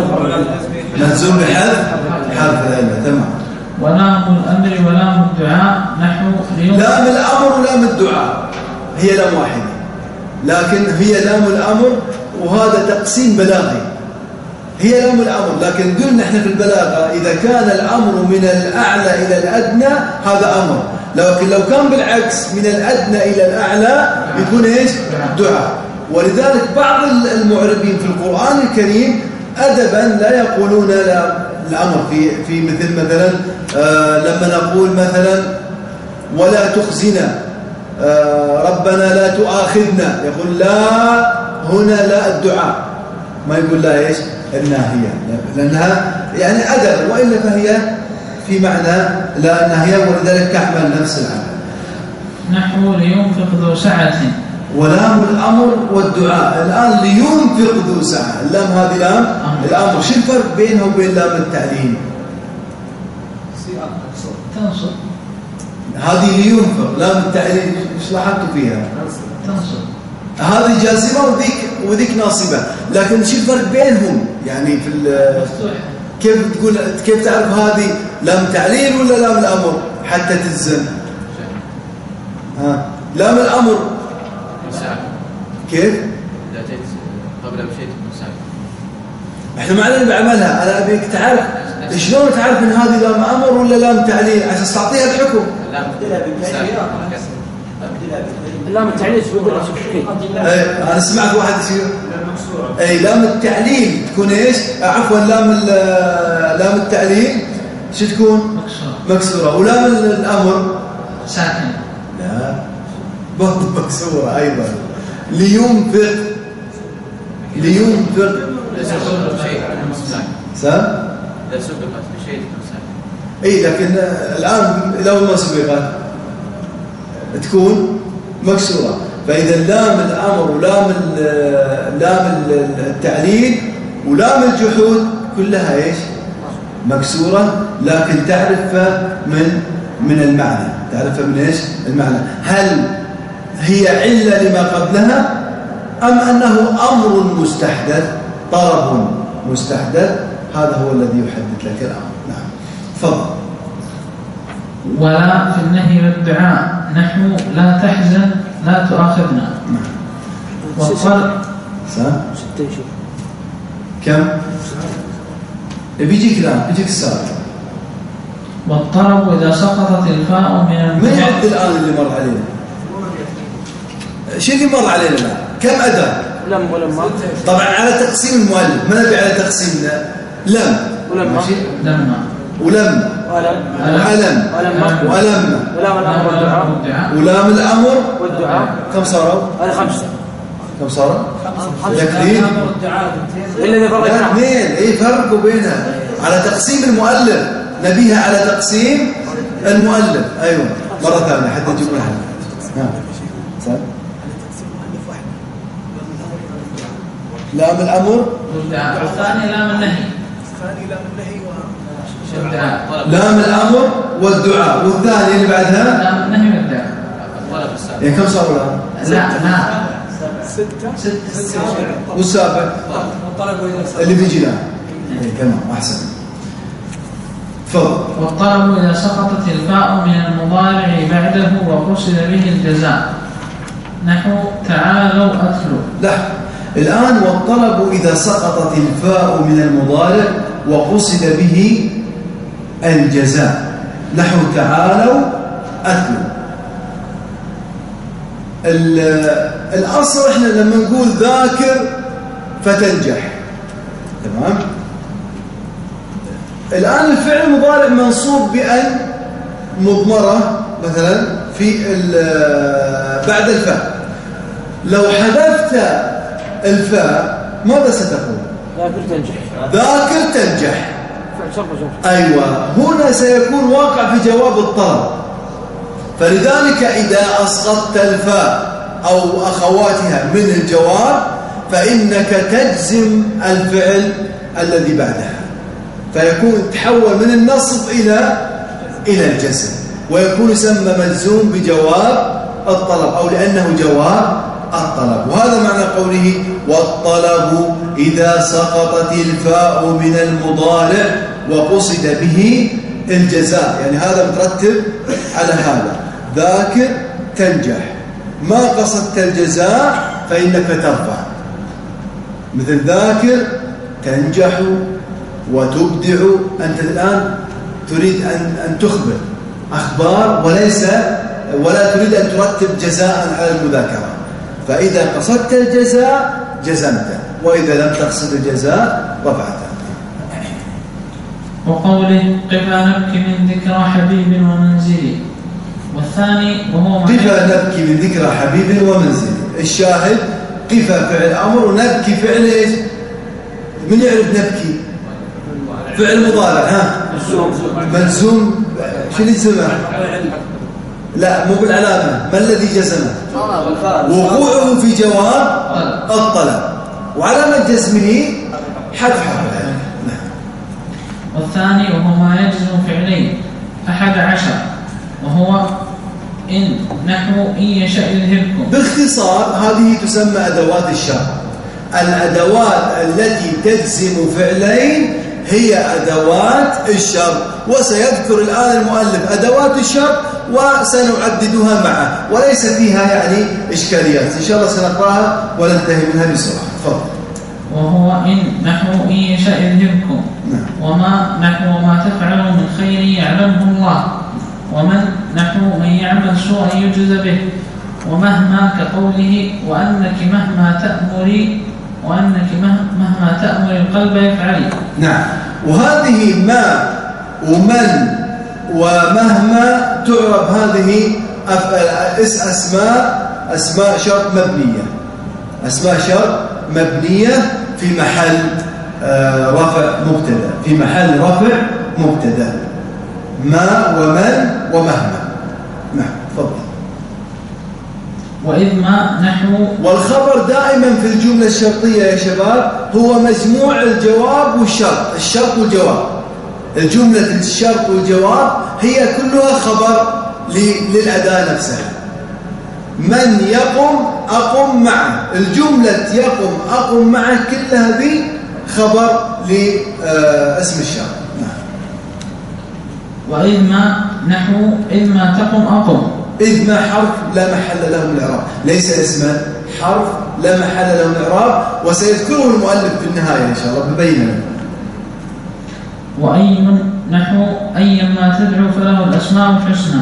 مجزوم بحذف العلة. تمام. ولام الأمر ولام الدعاء نحو لام الأمر ولام الدعاء هي لام واحدة، لكن هي لام الأمر، وهذا تقسيم بلاغي. هي لام الأمر، لكن قلنا احنا في البلاغة إذا كان الأمر من الأعلى إلى الأدنى هذا أمر، لكن لو كان بالعكس من الأدنى إلى الأعلى يكون إيش؟ دعاء. ولذلك بعض المعربين في القرآن الكريم أدبا لا يقولون الأمر في مثلا لما نقول مثلا ولا تخزنا ربنا لا تؤاخذنا، يقول لا هنا لا الدعاء، ما يقول لا إيش؟ الناهية، لأنها يعني أدب، وإلا فهي في معنى لا الناهية، ولذلك تحمل نفس العمل. نحو لينفق ذو سعة. ولام الأمر والدعاء. الآن لينفق ذو سعة، اللام هذه لام الأمر. شو الفرق بينها وبين لام التعليم؟ تنصب. هذه لينفق، لام التعليم ايش لاحظتوا فيها؟ تنصب. هذه جازمة وذيك ناصبة، لكن شو الفرق بينهم؟ يعني في كيف تعرف هذه لام تعليل ولا لام الأمر حتى تجزم؟ لام الأمر كيف؟ إذا أتيت قبل مشيت مساك. احنا ما علينا بعملها، أنا أبيك تعرف شلون تعرف إن هذه لام أمر ولا لام تعليل عشان تعطيها الحكم. لام التعليل أنا سمعت واحد يصير لام التعليل تكون إيش؟ عفوا لام التعليل شو تكون؟ مكسورة. ولام الأمر ساكن. لا برضه مكسورة أيضا. لينفق ليس سبق شيء سام؟ لا سبقت بشيء مساك. لكن الآن لو ما سبقت تكون مكسورة. فإذا لام الأمر ولام التعليل ولام الجحود كلها إيش؟ مكسورة، لكن تعرف من المعنى، تعرف من إيش؟ المعنى. هل هي علة لما قبلها أم أنه أمر مستحدث، طلب مستحدث؟ هذا هو الذي يحدد لك الأمر. نعم. تفضل. ولا في النهي والدعاء نحو لا تحزن لا تؤاخذنا. والطلب 60 شوف كم؟ بيجيك الآن بيجيك السابق. والطلب إذا سقطت الفاء من يعد الآن اللي مر علينا؟ شو اللي مر علينا الآن؟ كم أداة؟ لم ولما. طبعا على تقسيم المؤلف، ما نبي على تقسيمنا. لم ولما ولم وألم ولم ولام الأمر والدعاء ولام الأمر والدعاء. كم صاروا؟ هذه 5. كم صار؟ الذي فرق لا اثنين. ايه فرقوا بينها على تقسيم المؤلف، نبيها على تقسيم المؤلف. ايوه مرة ثانية حتى تجيب لها. نعم لام الأمر والدعاء، والثاني لام النهي. لام الأمر والدعاء، والثاني اللي بعدها لام النهي والدعاء. يعني كم صاروا الآن؟ لا 6 والسابع اللي بيجي الآن. تمام أحسن. تفضل. والطلب إذا سقطت الفاء من المضارع بعده وقصد به الجزاء، نحو تعالوا أتلوا. لا الآن والطلب إذا سقطت الفاء من المضارع وقصد به الجزاء، نحو تعالوا أتلوا. الأصل إحنا لما نقول ذاكر فتنجح، تمام. الآن الفعل المضارع منصوب بأن مضمرة مثلا في بعد الفاء. لو حذفت الفاء ماذا ستقول؟ ذاكر تنجح. أيوة هنا سيكون واقع في جواب الطلب. فلذلك إذا أسقطت الفاء أو أخواتها من الجواب فإنك تجزم الفعل الذي بعدها، فيكون تحول من النصب إلى الجزم، ويكون يسمى مجزوم بجواب الطلب أو لأنه جواب الطلب. وهذا معنى قوله والطلب إذا سقطت الفاء من المضارع وقصد به الجزاء، يعني هذا مترتب على هذا. ذاكر تنجح، ما قصدت الجزاء فإنك ترفع، مثل ذاكر تنجح وتبدع. أنت الآن تريد أن تخبر أخبار ولا تريد أن ترتب جزاء على المذاكرة، فإذا قصدت الجزاء جزمت، وإذا لم تقصد الجزاء رفعت. وقوله قفا نبكي من ذكرى حبيب ومنزلي. والثاني وهو قفا نبكي من ذكرى حبيب ومنزلي. الشاهد قفا فعل أمر ونبكي فعل إيش؟ من يعرف نبكي؟ فعل مضارع. ها ملزوم. شو اللي جزمه؟ لا مو بالعلامة. ما الذي جزمه؟ وقوعه في جواب الطلب، وعلامة جزمه حذف حرف. والثاني وهو ما يجزم فعلين 11، وهو إن نحو إن يشاء يذهبكم. باختصار هذه تسمى أدوات الشرط. الأدوات التي تجزم فعلين هي أدوات الشرط، وسيذكر الآن المؤلف أدوات الشرط وسنعددها معه، وليس فيها يعني إشكاليات. إن شاء الله سنقرأها وننتهي منها بسرعة. تفضل. وهو إن نحو إن يشاء يذهبكم، وما نحو ما تفعلوا من خير يعلمه الله، ومن نحو من يعمل سوءا يجزى به، ومهما كقوله وأنك مهما تأمري القلب يفعلي. نعم. وهذه ما ومن ومهما تعرب هذه أسماء شرط مبنية. أسماء شرط مبنية في محل رفع مبتدا، في محل رفع مبتدا. ما ومن ومهما. نعم تفضل. وإذ ما نحو. والخبر دائما في الجملة الشرطية يا شباب هو مجموع الجواب والشرط، الشرط والجواب. الجملة الشرط والجواب هي كلها خبر للأداة نفسها. من يقم أقم معه، الجملة يقم أقم معه كلها ذي خبر لاسم الشرط. نعم. وإذ ما نحو إذ ما تقم أقم. إذ ما حرف لا محل له من الإعراب، ليس اسما، حرف لا محل له من الإعراب، وسيذكره المؤلف في النهاية إن شاء الله ببينه. وأي نحو أي ما تدعو فله الأسماء الحسنى.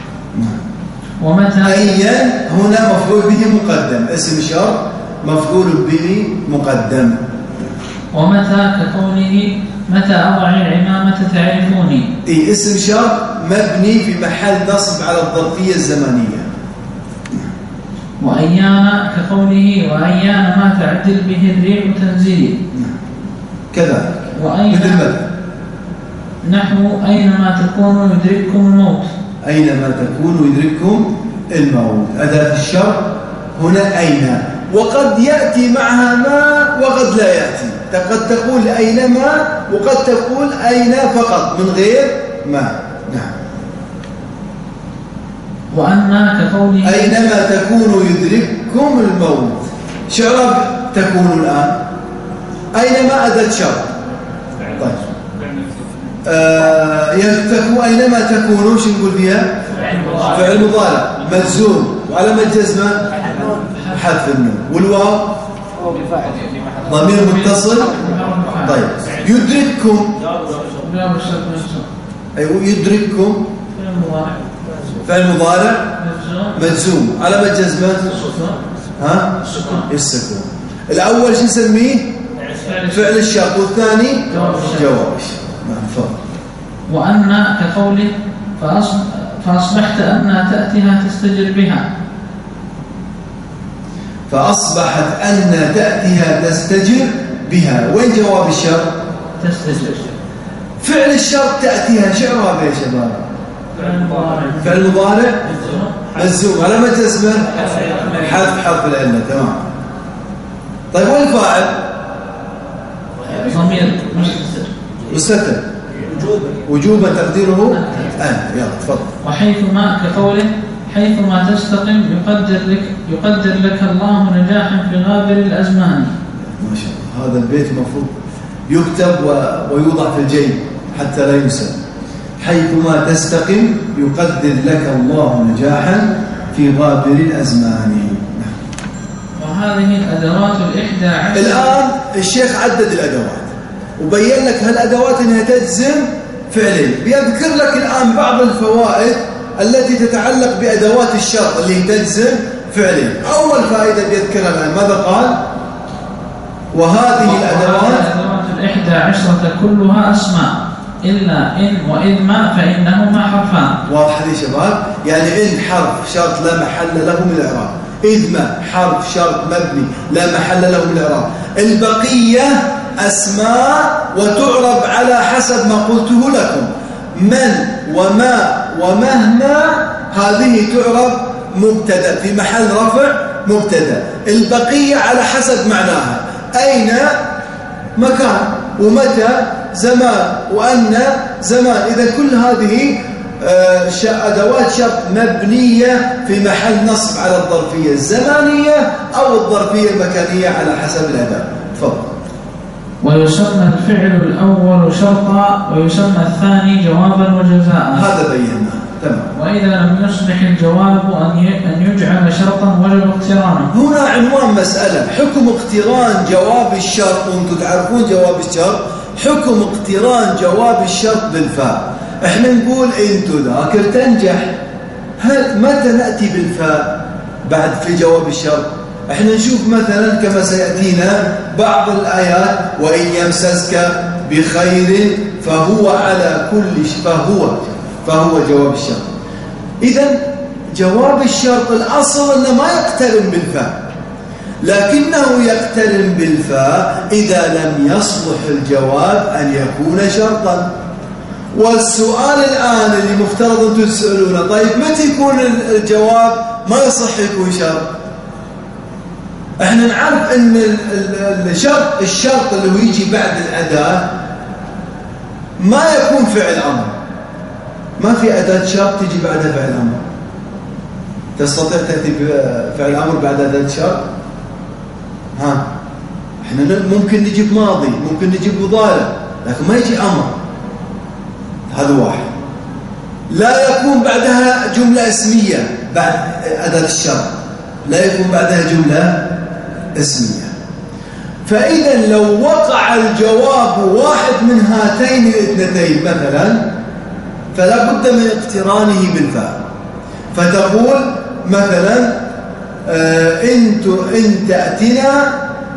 ومتى أيا هنا مفعول به مقدم، اسم شرط مفعول به مقدم. ومتى كقوله متى أضع العمامة تعرفوني. اسم شرط مبني في محل نصب على الظرفية الزمنية. وأيان كقوله وأيان ما تعدل به الريح تنزيل. كذا مثل ماذا؟ نحو أينما تكونوا يدرككم الموت. أينما تكونوا يدرككم الموت. أداة الشرط هنا أين، وقد يأتي معها ما وقد لا يأتي. قد تقول أينما وقد تقول أين فقط من غير ما. نعم. وأن كقوله أينما تكونوا يدرككم الموت. شعر تكون الآن أينما أداة شرط. طيب أينما تكونوا شو نقول فيها؟ فعل مضارع مجزوم وعلامة جزمه حذف النون، والواو ضمير متصل. طيب يدرككم، أيوه يدرككم فعل مضارع مجزوم علامة جزمه السكون. الأول شو نسميه؟ فعل الشرط، والثاني جواب الشرط. وأن كقوله فأصبحت أن تأتيها تستجر بها. فأصبحت أن تأتيها تستجر بها. وين جواب الشرط؟ تستجر. فعل الشرط تأتيها شعرها يا شباب؟ فعل مضارع مجزوم علامة جزمه حذف العلة. تمام. طيب والفاعل؟ ضمير مستتر وجوبا تقديره أنت. يلا تفضل. وحيثما كقوله حيثما تستقم يقدر لك الله نجاحا في غابر الأزمان. ما شاء الله، هذا البيت المفروض يكتب ويوضع في الجيب حتى لا ينسى. حيثما تستقم يقدر لك الله نجاحا في غابر الأزمان. وهذه الأدوات 11. الآن الشيخ عدد الأدوات وبين لك هالأدوات أنها تجزم فعلين. بيذكر لك الآن بعض الفوائد التي تتعلق بأدوات الشرط اللي تجزم فعلين. أول فائدة بيذكرها الآن ماذا قال؟ وهذه الأدوات 11 كلها أسماء إلا إن وإذ ما فإنهما حرفان. واضح يا شباب؟ يعني إن حرف شرط لا محل له من الإعراب، إذ ما حرف شرط مبني لا محل له من الإعراب. البقية أسماء وتعرب على حسب ما قلته لكم. من وما ومهما هذه تعرب مبتدأ في محل رفع مبتدأ. البقية على حسب معناها. أين مكان، ومتى زمان، وأن زمان. إذا كل هذه أدوات شرط مبنية في محل نصب على الظرفية الزمانية أو الظرفية المكانية على حسب الأداة. تفضل. ويسمى الفعل الأول شرطا ويسمى الثاني جوابا وجزاء. هذا بيناه. تمام. وإذا لم يصبح الجواب أن يجعل شرطا وجب اقترانه. هنا عنوان مسألة حكم اقتران جواب الشرط. وانتم تعرفون جواب الشرط حكم اقتران جواب الشرط بالفاء. احنا نقول إن تذاكر تنجح. متى نأتي بالفاء بعد في جواب الشرط؟ احنا نشوف مثلا كما سيأتينا بعض الآيات وإن يمسسك بخير فهو على كل فهو جواب الشرط. إذن جواب الشرط الأصل أنه ما يقترن بالفاء، لكنه يقترن بالفاء إذا لم يصلح الجواب أن يكون شرطا. والسؤال الآن اللي مفترض أن تسألونه، طيب متى يكون الجواب ما يصح يكون شرط؟ احنا نعرف ان الشرط اللي هو يجي بعد الأداة ما يكون فعل أمر. ما في أداة شرط تيجي بعدها فعل أمر. تستطيع تأتي بفعل أمر بعد أداة شرط؟ احنا ممكن نجيب ماضي، ممكن نجيب مضارع، لكن ما يجي أمر. هذا واحد. لا يكون بعدها جملة اسمية بعد أداة الشرط، لا يكون بعدها جملة اسمية. فإذا لو وقع الجواب واحد من هاتين الاثنتين مثلا فلا بد من اقترانه بالفاء. فتقول مثلا إن تأتنا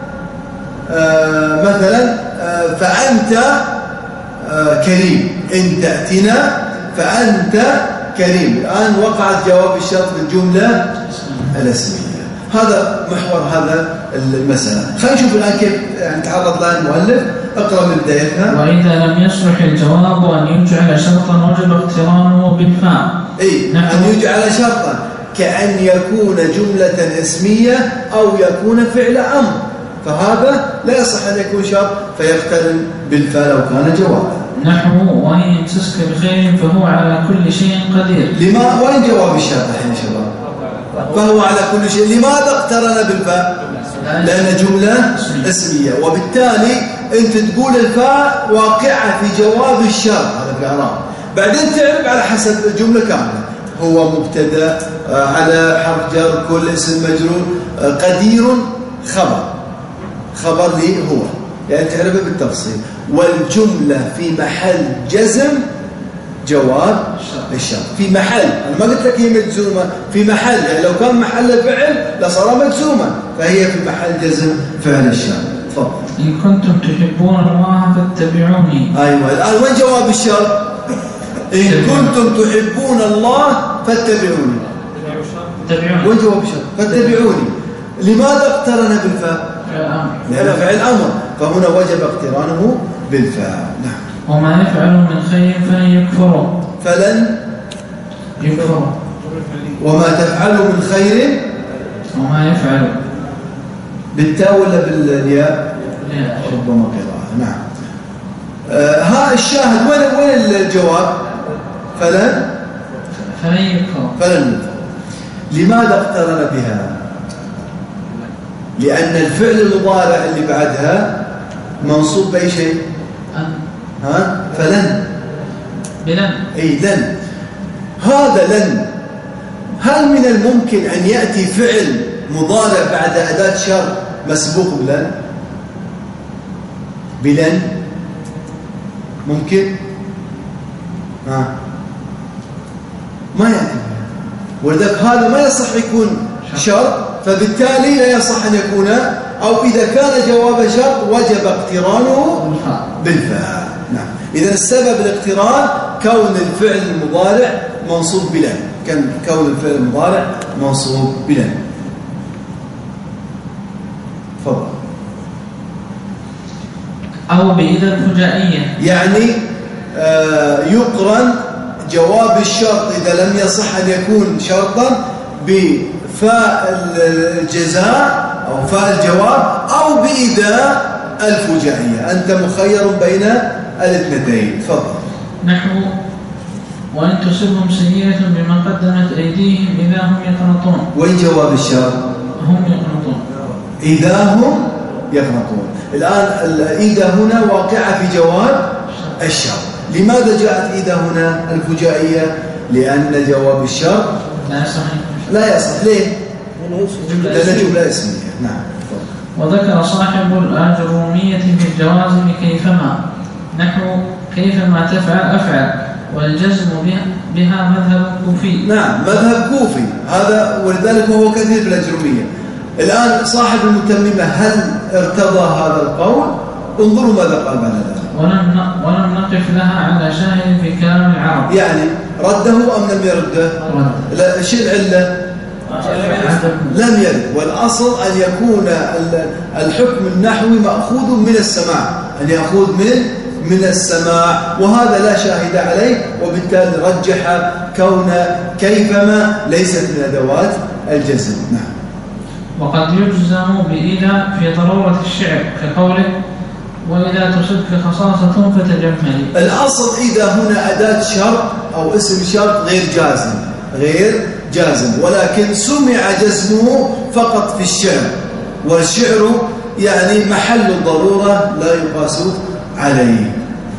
مثلا فأنت كريم. إن تأتنا فأنت كريم. الآن وقعت جواب الشرط بالجملة الاسمية. هذا محور هذا المسألة. خلينا نشوف الآن كيف يعني تعرض لها المؤلف. اقرأ من بدايتها. وإذا لم يصلح الجواب أن يجعل شرطا وجب اقترانه بالفاء. أن يجعل شرطا كأن يكون جملة اسمية أو يكون فعل أمر، فهذا لا يصح أن يكون شرط فيقترن بالفاء لو كان جوابا. نحو وإن يمسسك بخير فهو على كل شيء قدير. وين جواب الشرط الحين يا شباب؟ فهو على كل شيء. لماذا اقترن بالفاء؟ لأن جملة اسمية، وبالتالي أنت تقول الفاء واقعة في جواب الشرط، هذا في الإعراب. بعدين تعرف على حسب الجملة كاملة، هو مبتدأ على حرف جر كل اسم مجرور، قدير خبر لي هو، يعني تعرفه بالتفصيل. والجملة في محل جزم جواب الشرط في محل. أنا ما قلت لك هي مجزومة، في محل، يعني لو كان محل فعل لصار مجزوما، فهي في محل جزم فعل الشرط. تفضل. إن كنتم تحبون الله فاتبعوني. أيوة، الآن وين جواب الشرط؟ إن كنتم تحبون الله فاتبعوني. وين جواب الشرط؟ فاتبعوني. لماذا اقترن بالفاء؟ لأنه فعل أمر، فهنا وجب اقترانه بالفاء. نعم. وما يفعل من خير فلن يكفره. فلن يكفره. وما تفعل من خير. وما يفعل بالتاء ولا بالياء؟ ربما قراءة. نعم. ها الشاهد وين الجواب؟ فلن يكفره. فلن يكفره. لماذا اقترن بها؟ لأن الفعل المضارع اللي بعدها منصوب بأي شيء؟ فلن. بلن. لن. هذا لن، هل من الممكن أن يأتي فعل مضارع بعد أداة شرط مسبوق بلن؟ ممكن؟ ما يأتي. ولذلك هذا ما يصح يكون شرط، فبالتالي لا يصح أن يكون، أو إذا كان جواب شرط وجب اقترانه بالفاء. نعم. إذا السبب الاقتران كون الفعل المضارع منصوب بلن، كون الفعل المضارع منصوب بلن. تفضل. أو بإذا الفجائية، يعني يقرن جواب الشرط إذا لم يصح أن يكون شرطا بفاء الجزاء أو فاء الجواب، أو بإذا الفجائية. أنت مخير بين الاثنتين. تفضل. نحو وإن تصبهم سيئة بما قدمت أيديهم إذا هم يقنطون. وين جواب الشرط؟ هم يقنطون. إذا هم يقنطون. الآن إذا هنا واقعة في جواب الشرط. لماذا جاءت إذا هنا الفجائية؟ لأن جواب الشرط لا يصح. ليه؟ لأن جملة اسمية. نعم. وذكر صاحب الآجرومية في الجوازم كيفما، نحو كيفما تفعل أفعل، والجزم بها مذهب كوفي. نعم، مذهب كوفي هذا، ولذلك هو كثير في الأجرومية. الآن صاحب المتممة هل ارتضى هذا القول؟ انظروا ماذا قال بعد ذلك. ولم نقف لها على شاهد في كلام العرب. يعني رده أم لم يرده؟ لا. شو العلة؟ لم يرد. والأصل أن يكون الحكم النحوي مأخوذ من السماع، أن يأخذ من السماع، وهذا لا شاهد عليه، وبالتالي رجح كون كيفما ليست من أدوات الجزم. نعم. وقد يجزم بإذا في ضرورة الشعر كقوله وإذا تصبك خصاصة فتجملي. الأصل إذا هنا أداة شرط أو اسم شرط غير جازم، ولكن سمع جزمه فقط في الشعر، والشعر يعني محل الضرورة لا يقاس عليه.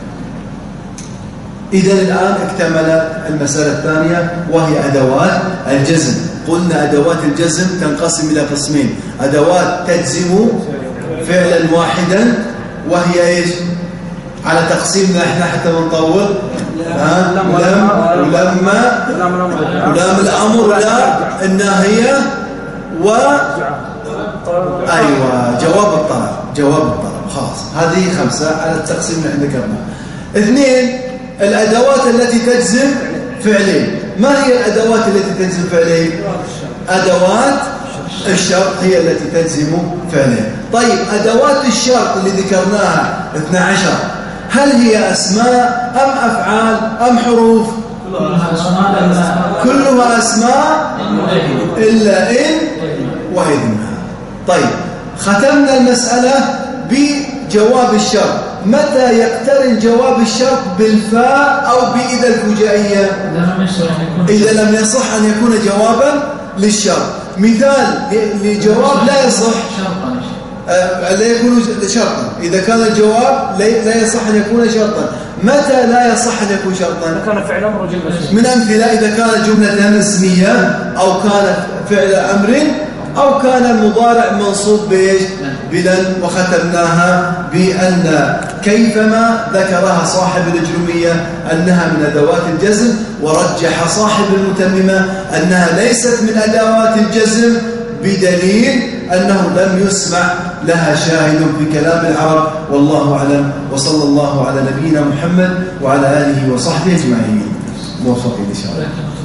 إذا الآن اكتمل المسألة الثانية وهي أدوات الجزم. قلنا أدوات الجزم تنقسم إلى قسمين: أدوات تجزم فعلا واحدا، وهي إيش؟ على تقسيمنا إحنا حتى نطول: ولما ولام الأمر ولا الناهية أيوة جواب الطلب. خلاص، هذه 5 على التقسيم اللي احنا ذكرناه. 2 الأدوات التي تجزم فعلين. ما هي الأدوات التي تجزم فعلين؟ أدوات الشرط هي التي تجزم فعله. طيب أدوات الشرط اللي ذكرناها 12 هل هي أسماء أم أفعال أم حروف؟ كلها أسماء إلا إن وإذنها. طيب ختمنا المسألة بجواب الشرط. متى يقترن جواب الشرط بالفاء أو بإذا الفجائية؟ إذا لم يصح أن يكون جوابا للشرط. مثال لجواب لا يصح لا يكون شرطا. إذا كان الجواب لا يصح أن يكون شرطا. متى لا يصح أن يكون شرطا؟ إذا كان فعل أمر وجملة. من أمثلة إذا كانت جملة اسمية أو كان فعل أمر أو كان المضارع منصوب بإيش؟ بلن. وختمناها بأن كيفما ذكرها صاحب الأجرمية أنها من أدوات الجزم، ورجح صاحب المتممة أنها ليست من أدوات الجزم بدليل أنه لم يسمع لها شاهد في كلام العرب. والله أعلم، وصلى الله على نبينا محمد وعلى آله وصحبه أجمعين. موفقين إن شاء الله.